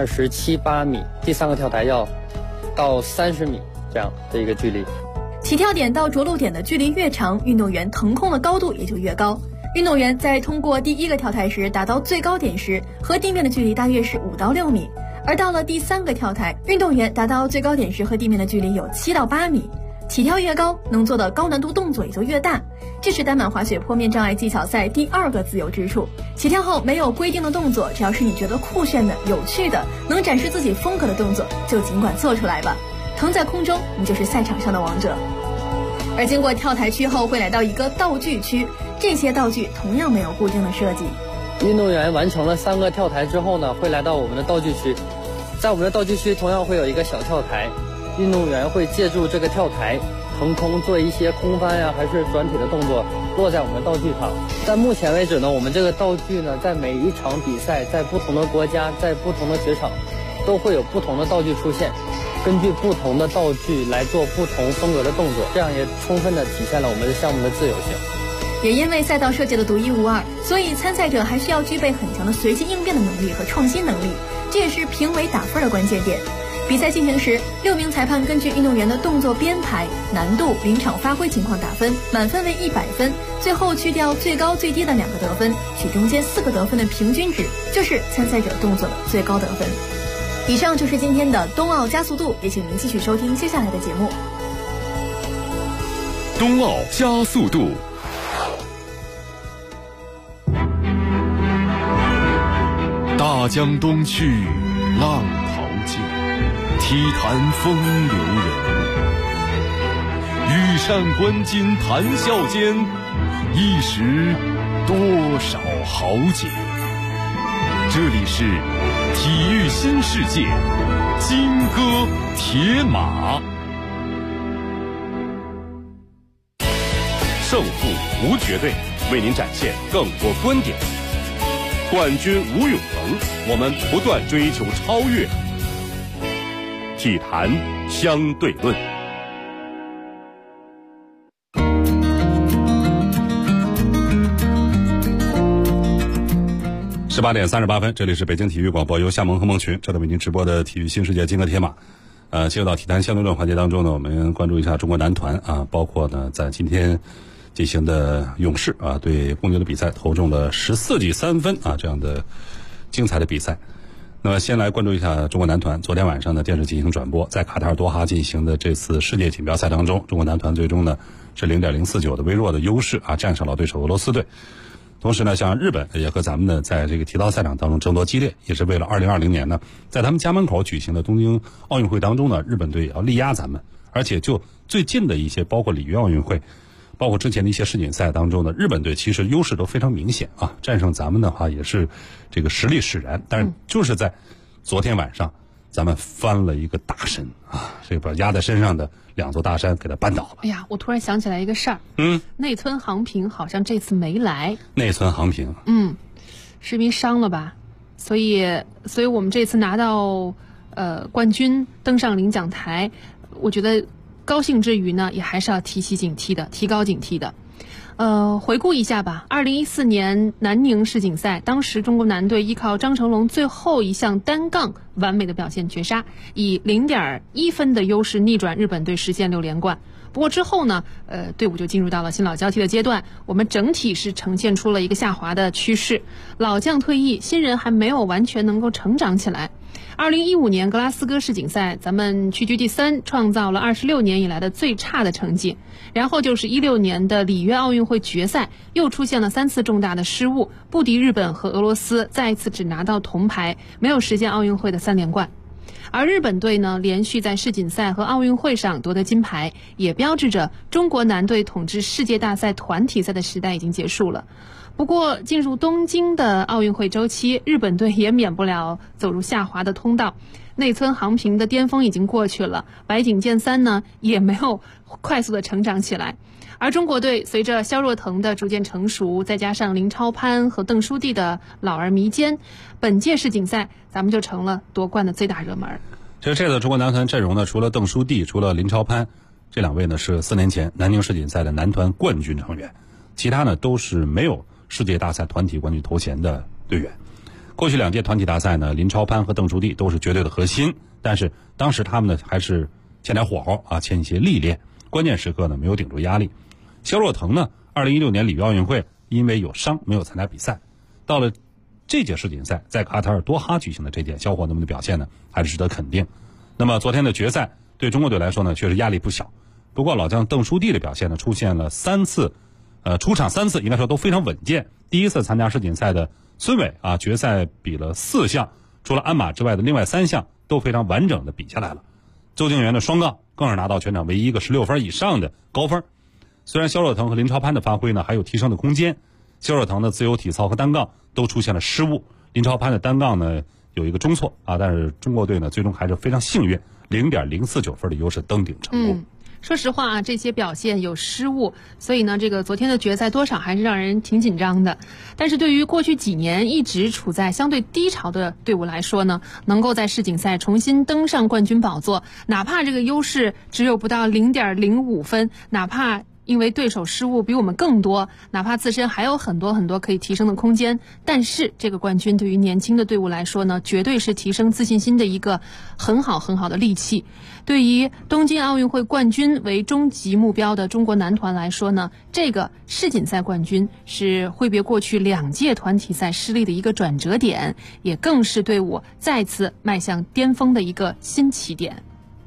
27、8米，第3个跳台要到30米这样的一个距离。 起跳点到着陆点的距离越长，运动员腾空的高度也就越高。运动员在通过第1个跳台时达到最高点时，和地面的距离大约是5到6米，而到了第3个跳台，运动员达到最高点时和地面的距离有7到8米。起跳越高，能做的高难度动作也就越大，这是单板滑雪坡面障碍技巧赛第2个自由之处。起跳后没有规定的动作，只要是你觉得酷炫的、有趣的、能展示自己风格的动作，就尽管做出来吧。腾在空中，你就是赛场上的王者。而经过跳台区后，会来到一个道具区，这些道具同样没有固定的设计。 运动员完成了3个跳台之后呢，会来到我们的道具区，在我们的道具区同样会有一个小跳台，运动员会借助这个跳台腾空做一些空翻呀，还是转体的动作，落在我们的道具上。在目前为止呢，我们这个道具呢，在每一场比赛，在不同的国家，在不同的雪场，都会有不同的道具出现，根据不同的道具来做不同风格的动作，这样也充分的体现了我们的项目的自由性。 也因为赛道设计的独一无二，所以参赛者还需要具备很强的随机应变的能力和创新能力，这也是评委打分的关键点。比赛进行时，6名裁判根据运动员的动作编排、难度、临场发挥情况打分，满分为100分，最后去掉最高最低的2个得分，取中间4个得分的平均值，就是参赛者动作的最高得分。以上就是今天的冬奥加速度，也请您继续收听接下来的节目。 冬奥加速度。大江东去，浪淘尽，体坛风流人物。羽扇纶巾谈笑间，一时多少豪杰。这里是体育新世界，金戈铁马。胜负无绝对，为您展现更多观点。冠军无永恒，我们不断追求超越。体坛相对论。 18点38分，这里是北京体育广播，由夏萌和梦群正在为您直播的体育新世界金戈铁马。进入到体坛相对论环节当中呢，我们关注一下中国男团啊，包括呢在今天进行的勇士啊对公牛的比赛投中了14记3分啊这样的精彩的比赛。那么先来关注一下中国男团，昨天晚上呢电视进行转播，在卡塔尔多哈进行的这次世界锦标赛当中，中国男团最终呢是 0.049 的微弱的优势啊战胜了对手俄罗斯队。同时呢，像日本也和咱们呢在这个体操赛场当中争夺激烈，也是为了2020年呢在他们家门口举行的东京奥运会当中呢，日本队也要力压咱们。而且就最近的一些包括里约奥运会，包括之前的一些世锦赛当中呢，日本队其实优势都非常明显啊，战胜咱们的话也是这个实力使然。但是就是在昨天晚上，咱们翻了一个大身啊，这个把压在身上的2座大山给它扳倒了。 哎呀，我突然想起来一个事儿，内村航平好像这次没来。 内村航平， 是因为伤了吧？所以我们这次拿到冠军，登上领奖台，我觉得高兴之余呢，也还是要提高警惕的。回顾一下吧，2014年南宁世锦赛，当时中国男队依靠张成龙最后一项单杠完美的表现绝杀，以0.1分的优势逆转日本队，实现6连冠。 不过之后呢，队伍就进入到了新老交替的阶段，我们整体是呈现出了一个下滑的趋势，老将退役，新人还没有完全能够成长起来。2015年格拉斯哥世锦赛，咱们屈居第3，创造了26年以来的最差的成绩。然后就是16年的里约奥运会决赛，又出现了3次重大的失误，不敌日本和俄罗斯，再一次只拿到铜牌，没有实现奥运会的3连冠。而日本队呢，连续在世锦赛和奥运会上夺得金牌，也标志着中国男队统治世界大赛团体赛的时代已经结束了。不过进入东京的奥运会周期，日本队也免不了走入下滑的通道。内村航平的巅峰已经过去了，白井健三呢也没有快速的成长起来。而中国队随着肖若腾的逐渐成熟，再加上林超攀和邓书蒂的老而弥坚，本届世锦赛咱们就成了夺冠的最大热门。 其实这次中国男团阵容呢，除了邓书蒂，除了林超攀，这2位呢是4年前南京世锦赛的男团冠军成员，其他呢都是没有世界大赛团体冠军头衔的队员。过去2届团体大赛呢，林超攀和邓书蒂都是绝对的核心，但是当时他们呢还是欠点火候啊，欠一些历练，关键时刻呢没有顶住压力。肖若腾呢，2016年里约奥运会因为有伤没有参加比赛，到了这届世锦赛在卡塔尔多哈举行的这届，小伙子们的表现呢还是值得肯定。那么昨天的决赛对中国队来说呢，确实压力不小。不过老将邓书蒂的表现呢，出现了3次，出场3次应该说都非常稳健。第一次参加世锦赛的孙伟啊，决赛比了4项，除了鞍马之外的另外3项都非常完整的比下来了。周敬源的双杠更是拿到全场唯一一个16分以上的高分。虽然肖若腾和林超攀的发挥呢还有提升的空间，肖若腾的自由体操和单杠都出现了失误，林超攀的单杠呢有一个中错啊，但是中国队呢最终还是非常幸运，0.049分的优势登顶成功。 说实话啊，这些表现有失误，所以呢，这个昨天的决赛多少还是让人挺紧张的。但是对于过去几年一直处在相对低潮的队伍来说呢，能够在世锦赛重新登上冠军宝座，哪怕这个优势只有不到0.05分，哪怕因为对手失误比我们更多，哪怕自身还有很多很多可以提升的空间，但是这个冠军对于年轻的队伍来说呢，绝对是提升自信心的一个很好很好的利器。对于东京奥运会冠军为终极目标的中国男团来说呢，这个世锦赛冠军是挥别过去2届团体赛失利的一个转折点，也更是队伍再次迈向巅峰的一个新起点。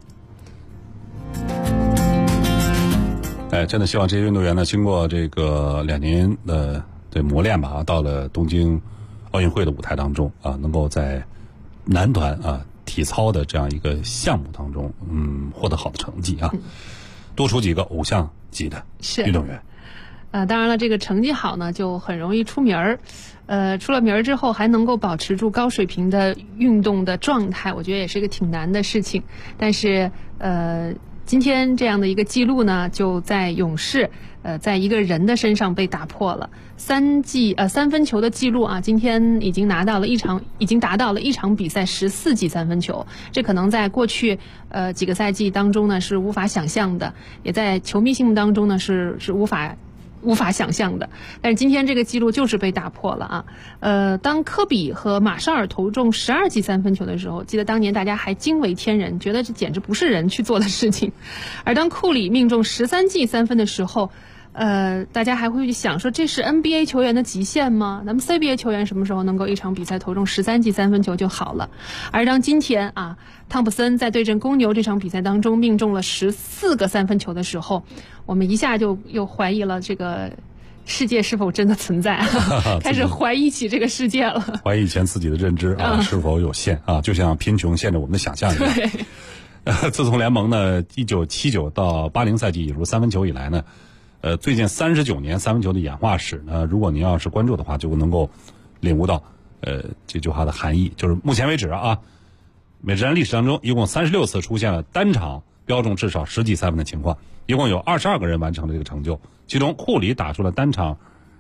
真的希望这些运动员呢，经过这个2年的磨练吧，到了东京奥运会的舞台当中啊，能够在男团啊体操的这样一个项目当中，获得好的成绩啊，多出几个偶像级的运动员。 当然了，这个成绩好呢，就很容易出名儿。出了名儿之后，还能够保持住高水平的运动的状态，我觉得也是一个挺难的事情。但是今天这样的一个记录呢，就在勇士在一个人的身上被打破了。3分球的记录啊，今天已经达到了一场比赛14记3分球，这可能在过去几个赛季当中呢是无法想象的，也在球迷心目当中呢是无法想象的，但是今天这个记录就是被打破了啊！当科比和马绍尔投中12记3分球的时候，记得当年大家还惊为天人，觉得这简直不是人去做的事情。而当库里命中13记3分的时候，大家还会去想说，这是 NBA 球员的极限吗？咱们 CBA 球员什么时候能够一场比赛投中13记3分球就好了？而当今天啊，汤普森在对阵公牛这场比赛当中命中了14个3分球的时候，我们一下就又怀疑了这个世界是否真的存在，开始怀疑起这个世界了， 怀疑以前自己的认知啊是否有限啊，就像贫穷限制我们的想象一样。自从联盟呢1979到80赛季引入3分球以来呢，最近39年3分球的演化史呢，如果您要是关注的话，就能够领悟到这句话的含义。就是目前为止啊，美职篮历史当中一共36次出现了单场标中至少10记3分的情况，一共有22个人完成了这个成就，其中库里打出了单场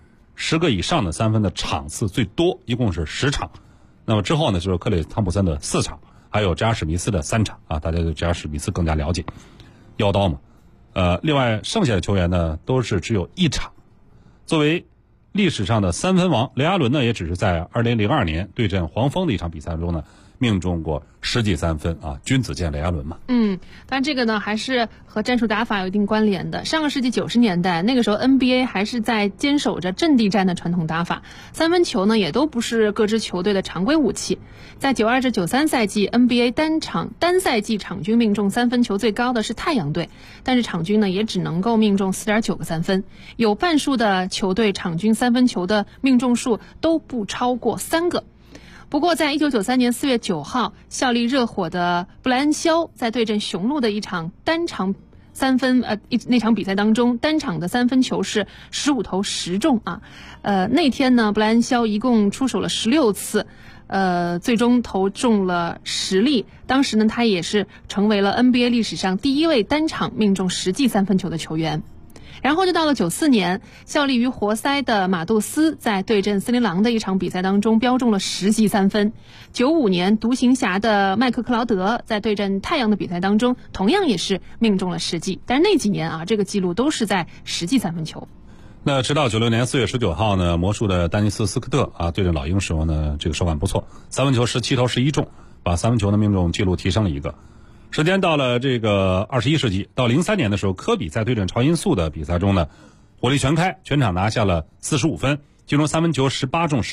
10个以上的3分的场次最多，一共是10场。那么之后呢，就是克雷汤普森的4场，还有扎尔史密斯的3场啊，大家对扎尔史密斯更加了解，妖刀嘛。另外剩下的球员呢都是只有1场。作为历史上的3分王，雷阿伦呢也只是在2002年对阵黄蜂的一场比赛中呢命中过10记3分啊，君子见雷阿伦嘛。 但这个呢还是和战术打法有一定关联的。上个世纪90年代，那个时候 NBA 还是在坚守着阵地战的传统打法，三分球呢也都不是各支球队的常规武器。在92至93赛季 NBA 单赛季场均命中三分球最高的是太阳队，但是场均呢也只能够命中4.9个三分，有半数的球队场均三分球的命中数都不超过3个。不过在1993年4月9号效力热火的布莱恩肖在对阵雄鹿的一场单场那场比赛当中，单场的三分球是15投10中啊。那天呢布莱恩肖一共出手了16次，最终投中了10粒。当时呢他也是成为了 NBA 历史上第一位单场命中10记三分球的球员。然后就到了94年，效力于活塞的马杜斯在对阵森林狼的一场比赛当中标中了10记3分。95年，独行侠的麦克克劳德在对阵太阳的比赛当中同样也是命中了10记，但是那几年啊，这个记录都是在10记三分球。 那直到96年4月19号呢，魔术的丹尼斯·斯科特啊对阵老鹰时候呢，这个手感不错，三分球17投11中，把三分球的命中记录提升了一个。时间到了这个21世纪，到03年的时候，科比在对阵超音速的比赛中呢，火力全开，全场拿下了45分，其中三分球18中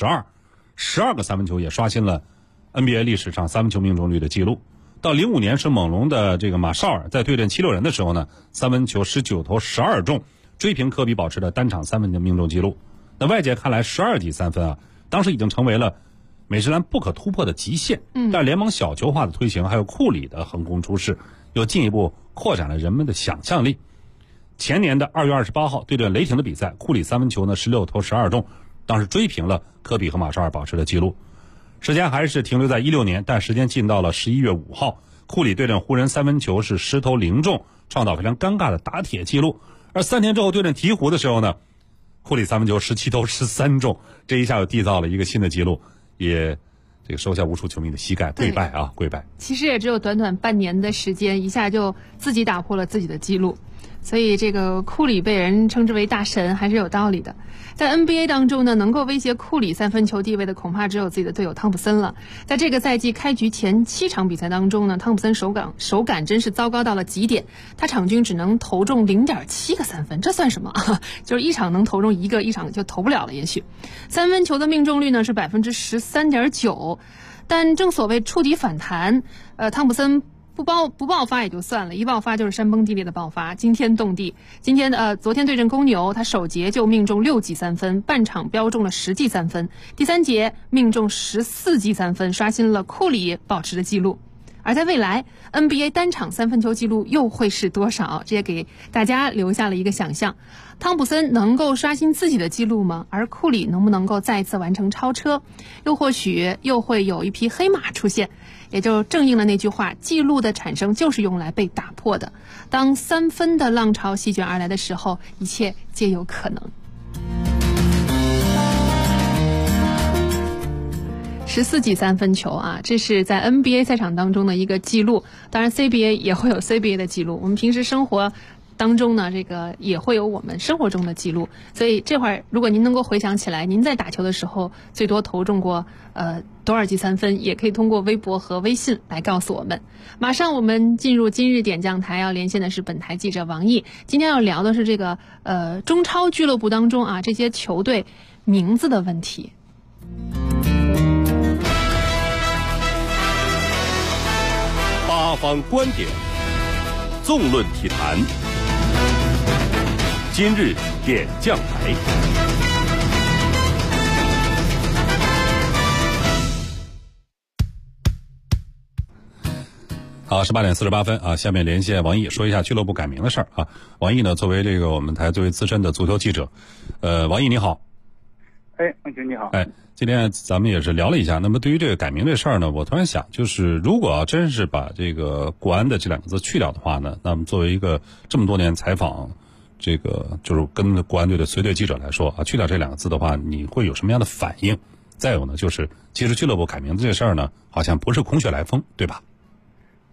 12个三分球，也刷新了 NBA 历史上三分球命中率的记录。到05年是猛龙的这个马绍尔在对阵76人的时候呢，三分球19投12中，追平科比保持的单场三分的命中记录。那外界看来12记三分啊，当时已经成为了美职篮不可突破的极限，但联盟小球化的推行，还有库里的横空出世，又进一步扩展了人们的想象力。前年的2月28号对阵雷霆的比赛，库里三分球呢16投12中，当时追平了科比和马绍尔保持的记录。时间还是停留在16年，但时间进到了11月5号，库里对阵湖人三分球是10投0中，创造非常尴尬的打铁记录。而3天之后对阵鹈鹕的时候呢，库里三分球17投13中，这一下又缔造了一个新的记录，也这个收下无数球迷的膝盖，跪拜啊，跪拜。 其实也只有短短半年的时间，一下就自己打破了自己的记录，所以这个库里被人称之为大神还是有道理的。在 NBA 当中呢，能够威胁库里三分球地位的恐怕只有自己的队友汤普森了。在这个赛季开局前7场比赛当中呢，汤普森手感真是糟糕到了极点，他场均只能投中 0.7 个三分，这算什么就是一场能投中一个，一场就投不了了也许。三分球的命中率呢是 13.9%， 但正所谓触底反弹，汤普森不爆发也就算了，一爆发就是山崩地裂的爆发，惊天动地。昨天对阵公牛，他首节就命中6记三分，半场标中了10记三分，第3节命中14记三分，刷新了库里保持的记录。而在未来 NBA 单场三分球记录又会是多少？这也给大家留下了一个想象。汤普森能够刷新自己的记录吗？而库里能不能够再次完成超车？又或许又会有一匹黑马出现，也就正应了那句话，记录的产生就是用来被打破的。当三分的浪潮席卷而来的时候，一切皆有可能。14记三分球啊，这是在 NBA 赛场当中的一个记录，当然 CBA 也会有 CBA 的记录，我们平时生活当中呢，这个也会有我们生活中的记录。所以这会儿如果您能够回想起来，您在打球的时候最多投中过多少记三分，也可以通过微博和微信来告诉我们。马上我们进入今日点将台，要连线的是本台记者王毅。今天要聊的是这个中超俱乐部当中啊，这些球队名字的问题。 八方观点，纵论体坛。今日点将台。 好，18点48分啊，下面连线王毅说一下俱乐部改名的事儿啊。王毅呢，作为这个我们台最为资深的足球记者，王毅你好。 孟群你好。 今天咱们也是聊了一下。那么对于这个改名这事儿呢，我突然想，就是如果真是把这个国安的这两个字去掉的话呢，那么作为一个这么多年采访这个就是跟国安队的随队记者来说啊，去掉这两个字的话，你会有什么样的反应？再有呢，就是其实俱乐部改名字这事儿呢，好像不是空穴来风，对吧？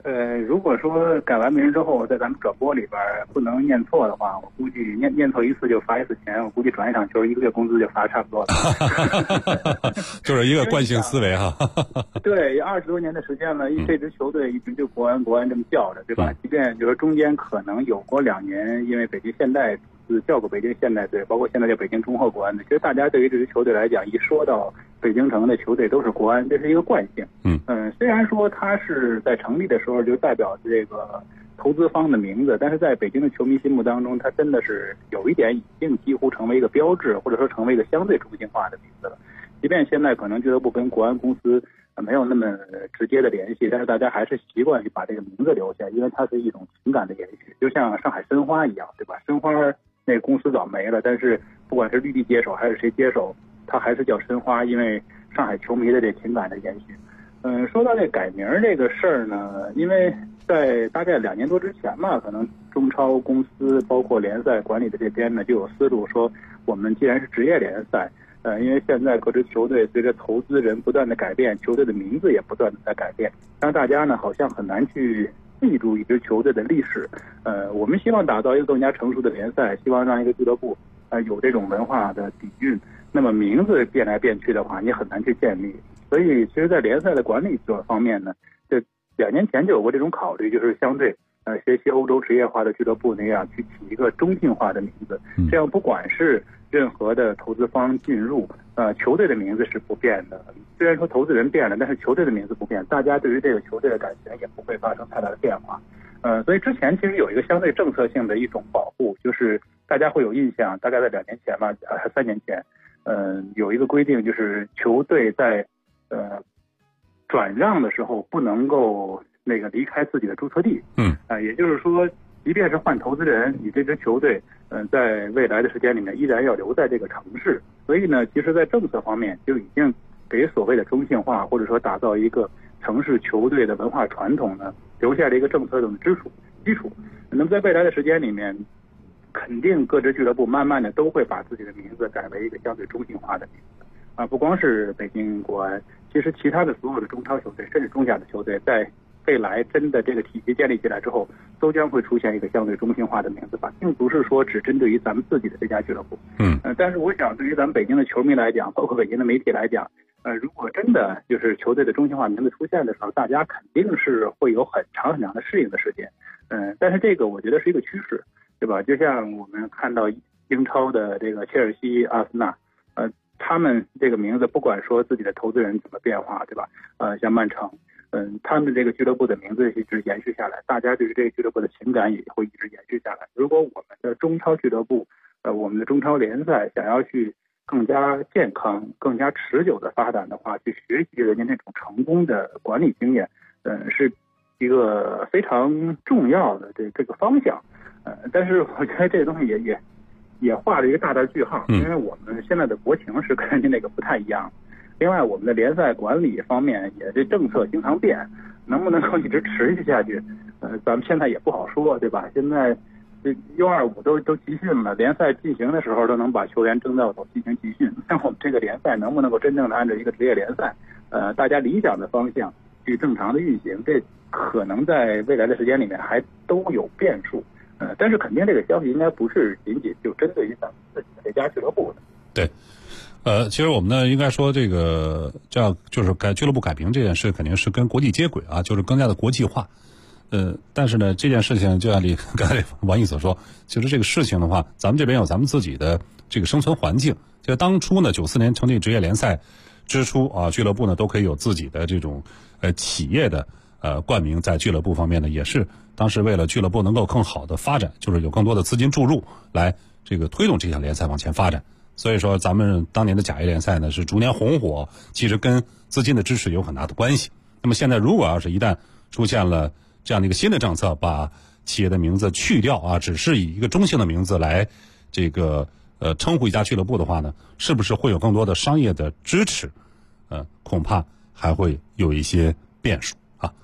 如果说改完名之后，在咱们转播里边不能念错的话，我估计念错一次就罚1次钱，我估计转一场球1个月工资就罚差不多了。 就是一个惯性思维哈。 对，20多年的时间了，这支球队一直就国安这么叫着，对吧？即便就是中间可能有过2年，因为北京现代叫过北京现代队，包括现在叫北京忠厚国安的，其实大家对于这支球队来讲，一说到北京城的球队都是国安，这是一个惯性。虽然说它是在成立的时候就代表这个投资方的名字，但是在北京的球迷心目当中，它真的是有一点已经几乎成为一个标志，或者说成为一个相对中心化的名字了。即便现在可能俱乐部跟国安公司没有那么直接的联系，但是大家还是习惯于把这个名字留下，因为它是一种情感的延续，就像上海申花一样，对吧？申花那个公司早没了，但是不管是绿地接手还是谁接手，它还是叫申花，因为上海球迷的这情感的延续。说到这改名这个事儿呢，因为在大概2年多之前嘛，可能中超公司包括联赛管理的这边呢就有思路说，我们既然是职业联赛，因为现在各支球队随着投资人不断的改变，球队的名字也不断的在改变，让大家呢好像很难去记住一支球队的历史。我们希望打造一个更加成熟的联赛，希望让一个俱乐部有这种文化的底蕴。那么名字变来变去的话，你很难去建立。所以其实在联赛的管理者方面呢，这2年前就有过这种考虑，就是相对学习欧洲职业化的俱乐部那样去起一个中性化的名字，这样不管是任何的投资方进入，球队的名字是不变的。虽然说投资人变了，但是球队的名字不变，大家对于这个球队的感情也不会发生太大的变化。所以之前其实有一个相对政策性的一种保护，就是大家会有印象，大概在2年前吧，3年前，有一个规定，就是球队在转让的时候不能够离开自己的注册地。也就是说，即便是换投资人，你这支球队在未来的时间里面依然要留在这个城市。所以呢，其实在政策方面就已经给所谓的中性化，或者说打造一个城市球队的文化传统呢，留下了一个政策的基础。那么在未来的时间里面，肯定各支俱乐部慢慢的都会把自己的名字改为一个相对中性化的名字。不光是北京国安，其实其他的所有的中超球队，甚至中甲的球队，在未来真的这个体系建立起来之后，都将会出现一个相对中性化的名字吧，并不是说只针对于咱们自己的这家俱乐部。但是我想，对于咱们北京的球迷来讲，包括北京的媒体来讲，如果真的就是球队的中性化名字出现的时候，大家肯定是会有很长很长的适应的时间。但是这个我觉得是一个趋势，对吧？就像我们看到英超的这个切尔西、阿森纳，他们这个名字不管说自己的投资人怎么变化，对吧？像曼城，他们这个俱乐部的名字一直延续下来，大家对于这个俱乐部的情感也会一直延续下来。如果我们的中超俱乐部，我们的中超联赛想要去更加健康、更加持久的发展的话，去学习人家那种成功的管理经验，是一个非常重要的这个方向。但是我觉得这个东西也画了一个大句号，因为我们现在的国情是跟人家那个不太一样。另外，我们的联赛管理方面也这政策经常变，能不能够一直持续下去，咱们现在也不好说，对吧？现在这U25都集训了，联赛进行的时候都能把球员征调走进行集训，像我们这个联赛能不能够真正的按照一个职业联赛，大家理想的方向去正常的运行，这可能在未来的时间里面还都有变数。但是肯定这个消息应该不是仅仅就针对于咱们自己的这家俱乐部的。 对。其实我们呢，应该说这个就是俱乐部改名这件事，肯定是跟国际接轨啊，就是更加的国际化。但是呢，这件事情就像刚才王毅所说，其实这个事情的话，咱们这边有咱们自己的这个生存环境。就当初呢，94年成立职业联赛之初啊，俱乐部呢都可以有自己的这种企业的冠名，在俱乐部方面呢，也是当时为了俱乐部能够更好的发展，就是有更多的资金注入来这个推动这项联赛往前发展。所以说，咱们当年的甲 A 联赛呢是逐年红火，其实跟资金的支持有很大的关系。那么现在，如果要是一旦出现了这样的一个新的政策，把企业的名字去掉啊，只是以一个中性的名字来这个称呼一家俱乐部的话呢，是不是会有更多的商业的支持？恐怕还会有一些变数啊。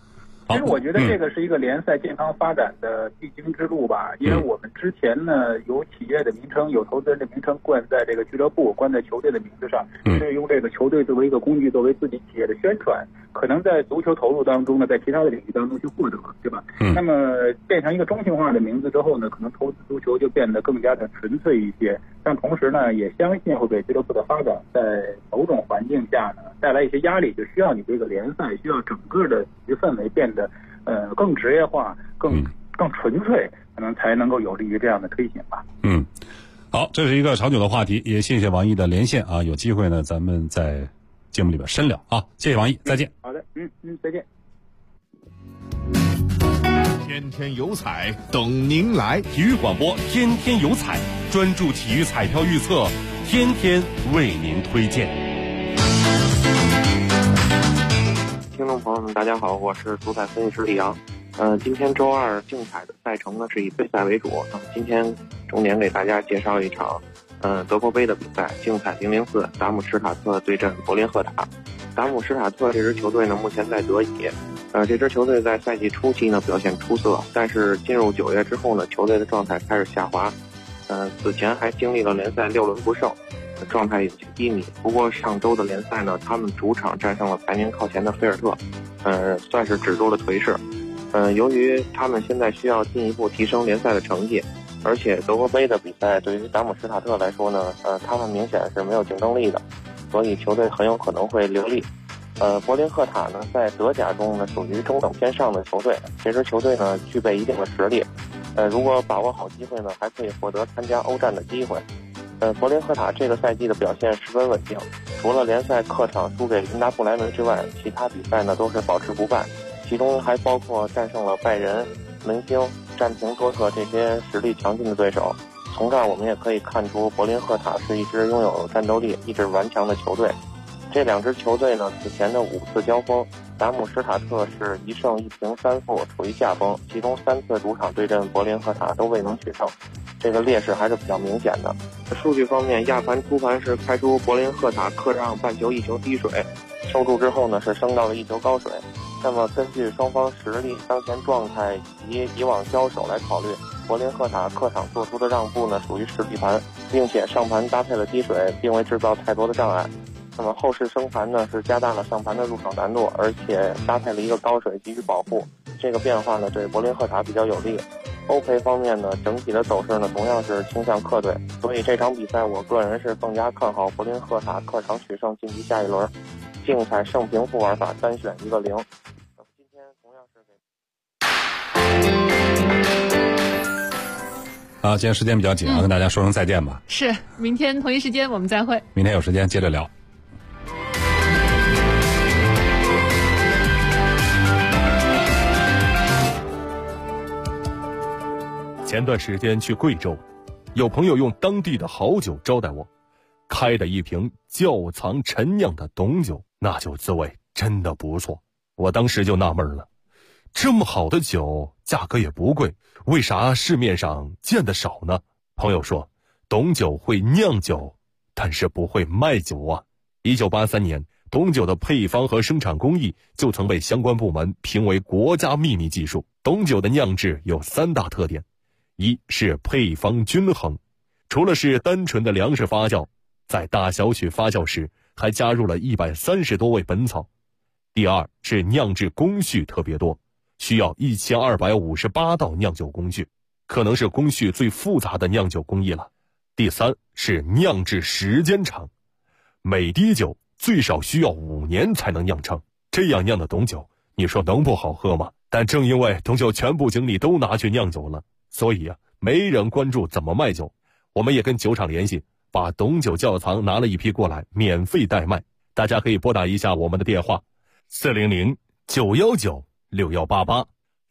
其实我觉得这个是一个联赛健康发展的必经之路吧，因为我们之前呢有企业的名称、有投资人的名称冠在这个俱乐部、冠在球队的名字上，是用这个球队作为一个工具，作为自己企业的宣传，可能在足球投入当中呢，在其他的领域当中去获得，对吧？那么变成一个中性化的名字之后呢，可能投资足球就变得更加的纯粹一些，但同时呢，也相信会给俱乐部的发展在某种环境下呢带来一些压力，就需要你这个联赛，需要整个的体育氛围变得更职业化、更纯粹，可能才能够有利于这样的推行吧。 好，这是一个长久的话题，也谢谢王毅的连线啊，有机会呢咱们在节目里边深聊啊，谢谢王毅，再见。 好的，再见。 天天有彩等您来， 体育广播天天有彩，专注体育彩票预测，天天为您推荐。 听众朋友们，大家好，我是足彩分析师李阳。今天周二竞彩的赛程呢是以杯赛为主，那么今天重点给大家介绍一场德国杯的比赛，竞彩004，达姆施塔特对阵柏林赫塔。达姆施塔特这支球队呢目前在德乙，这支球队在赛季初期呢表现出色，但是进入9月之后呢，球队的状态开始下滑。此前还经历了联赛6轮不胜，状态有些低迷。不过上周的联赛呢，他们主场战胜了排名靠前的菲尔特，算是止住了颓势。由于他们现在需要进一步提升联赛的成绩，而且德国杯的比赛对于达姆施塔特来说呢，他们明显是没有竞争力的，所以球队很有可能会留力。柏林赫塔呢，在德甲中呢属于中等偏上的球队，这支球队呢具备一定的实力，如果把握好机会呢，还可以获得参加欧战的机会。柏林赫塔这个赛季的表现十分稳定，除了联赛客场输给因达布莱门之外，其他比赛呢都是保持不败，其中还包括战胜了拜仁、门兴、战平多特这些实力强劲的对手。从这儿我们也可以看出，柏林赫塔是一支拥有战斗力、意志顽强的球队。这两支球队呢，此前的5次交锋，达姆施塔特是1胜1平3负，处于下风，其中3次主场对阵柏林赫塔都未能取胜，这个劣势还是比较明显的。数据方面，亚盘初盘是开出柏林赫塔客让半球1球低水，收住之后呢是升到了1球高水。那么根据双方实力、当前状态以及以往交手来考虑，柏林赫塔客场做出的让步呢属于实力盘，并且上盘搭配了低水，并未制造太多的障碍。那么后市升盘呢是加大了上盘的入手难度，而且搭配了一个高水给予保护，这个变化呢对柏林赫塔比较有利。欧赔方面呢，整体的走势呢同样是倾向客队，所以这场比赛我个人是更加看好柏林赫塔客场取胜晋级下一轮。竞彩胜平负玩法单选一个0。今天同样是今天时间比较紧跟大家说声再见吧。 是，明天同一时间我们再会。 明天有时间接着聊。 前段时间去贵州，有朋友用当地的好酒招待我，开的一瓶窖藏陈酿的董酒，那酒滋味真的不错。我当时就纳闷了，这么好的酒价格也不贵，为啥市面上见得少呢？朋友说，董酒会酿酒，但是不会卖酒啊。1983年，董酒的配方和生产工艺就曾被相关部门评为国家秘密技术。董酒的酿制有3大特点，一是配方均衡，除了是单纯的粮食发酵，在大小曲发酵时还加入了130多味本草。第二是酿制工序特别多，需要1258道酿酒工序，可能是工序最复杂的酿酒工艺了。第三是酿制时间长，每滴酒最少需要5年才能酿成，这样酿的董酒，你说能不好喝吗？但正因为董酒全部精力都拿去酿酒了，所以没人关注怎么卖酒。我们也跟酒厂联系，把董酒窖藏拿了一批过来，免费代卖。大家可以拨打一下我们的电话400-919-6188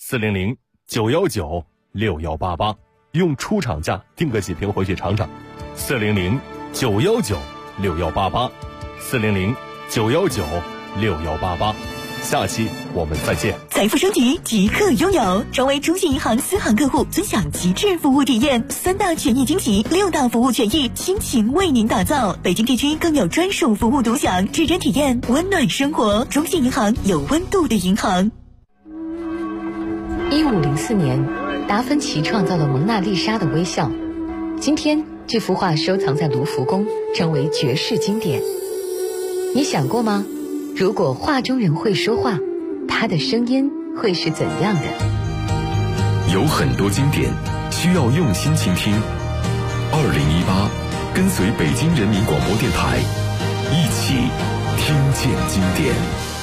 400-919-6188，用出厂价订个几瓶回去尝尝。400-919-6188 400-919-6188。下期我们再见。 财富升级即刻拥有，成为中信银行私行客户，尊享极致服务体验，3大权益惊喜，6大服务权益，倾情为您打造。北京地区更有专属服务独享，指针体验温暖生活。中信银行有温度的银行。 1504年，达芬奇创造了蒙娜丽莎的微笑。今天，这幅画收藏在卢浮宫，成为绝世经典。你想过吗？如果画中人会说话，他的声音会是怎样的？ 有很多经典需要用心倾听。2018，跟随北京人民广播电台，一起听见经典。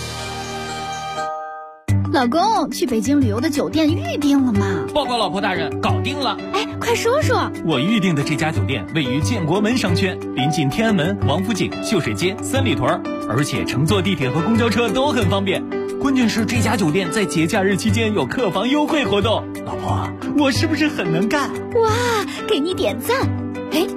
老公，去北京旅游的酒店预定了吗？ 报告老婆大人，搞定了。 哎，快说说。 我预定的这家酒店位于建国门商圈，临近天安门、王府井、秀水街、三里屯，而且乘坐地铁和公交车都很方便。关键是这家酒店在节假日期间有客房优惠活动。老婆，我是不是很能干？ 哇，给你点赞。哎，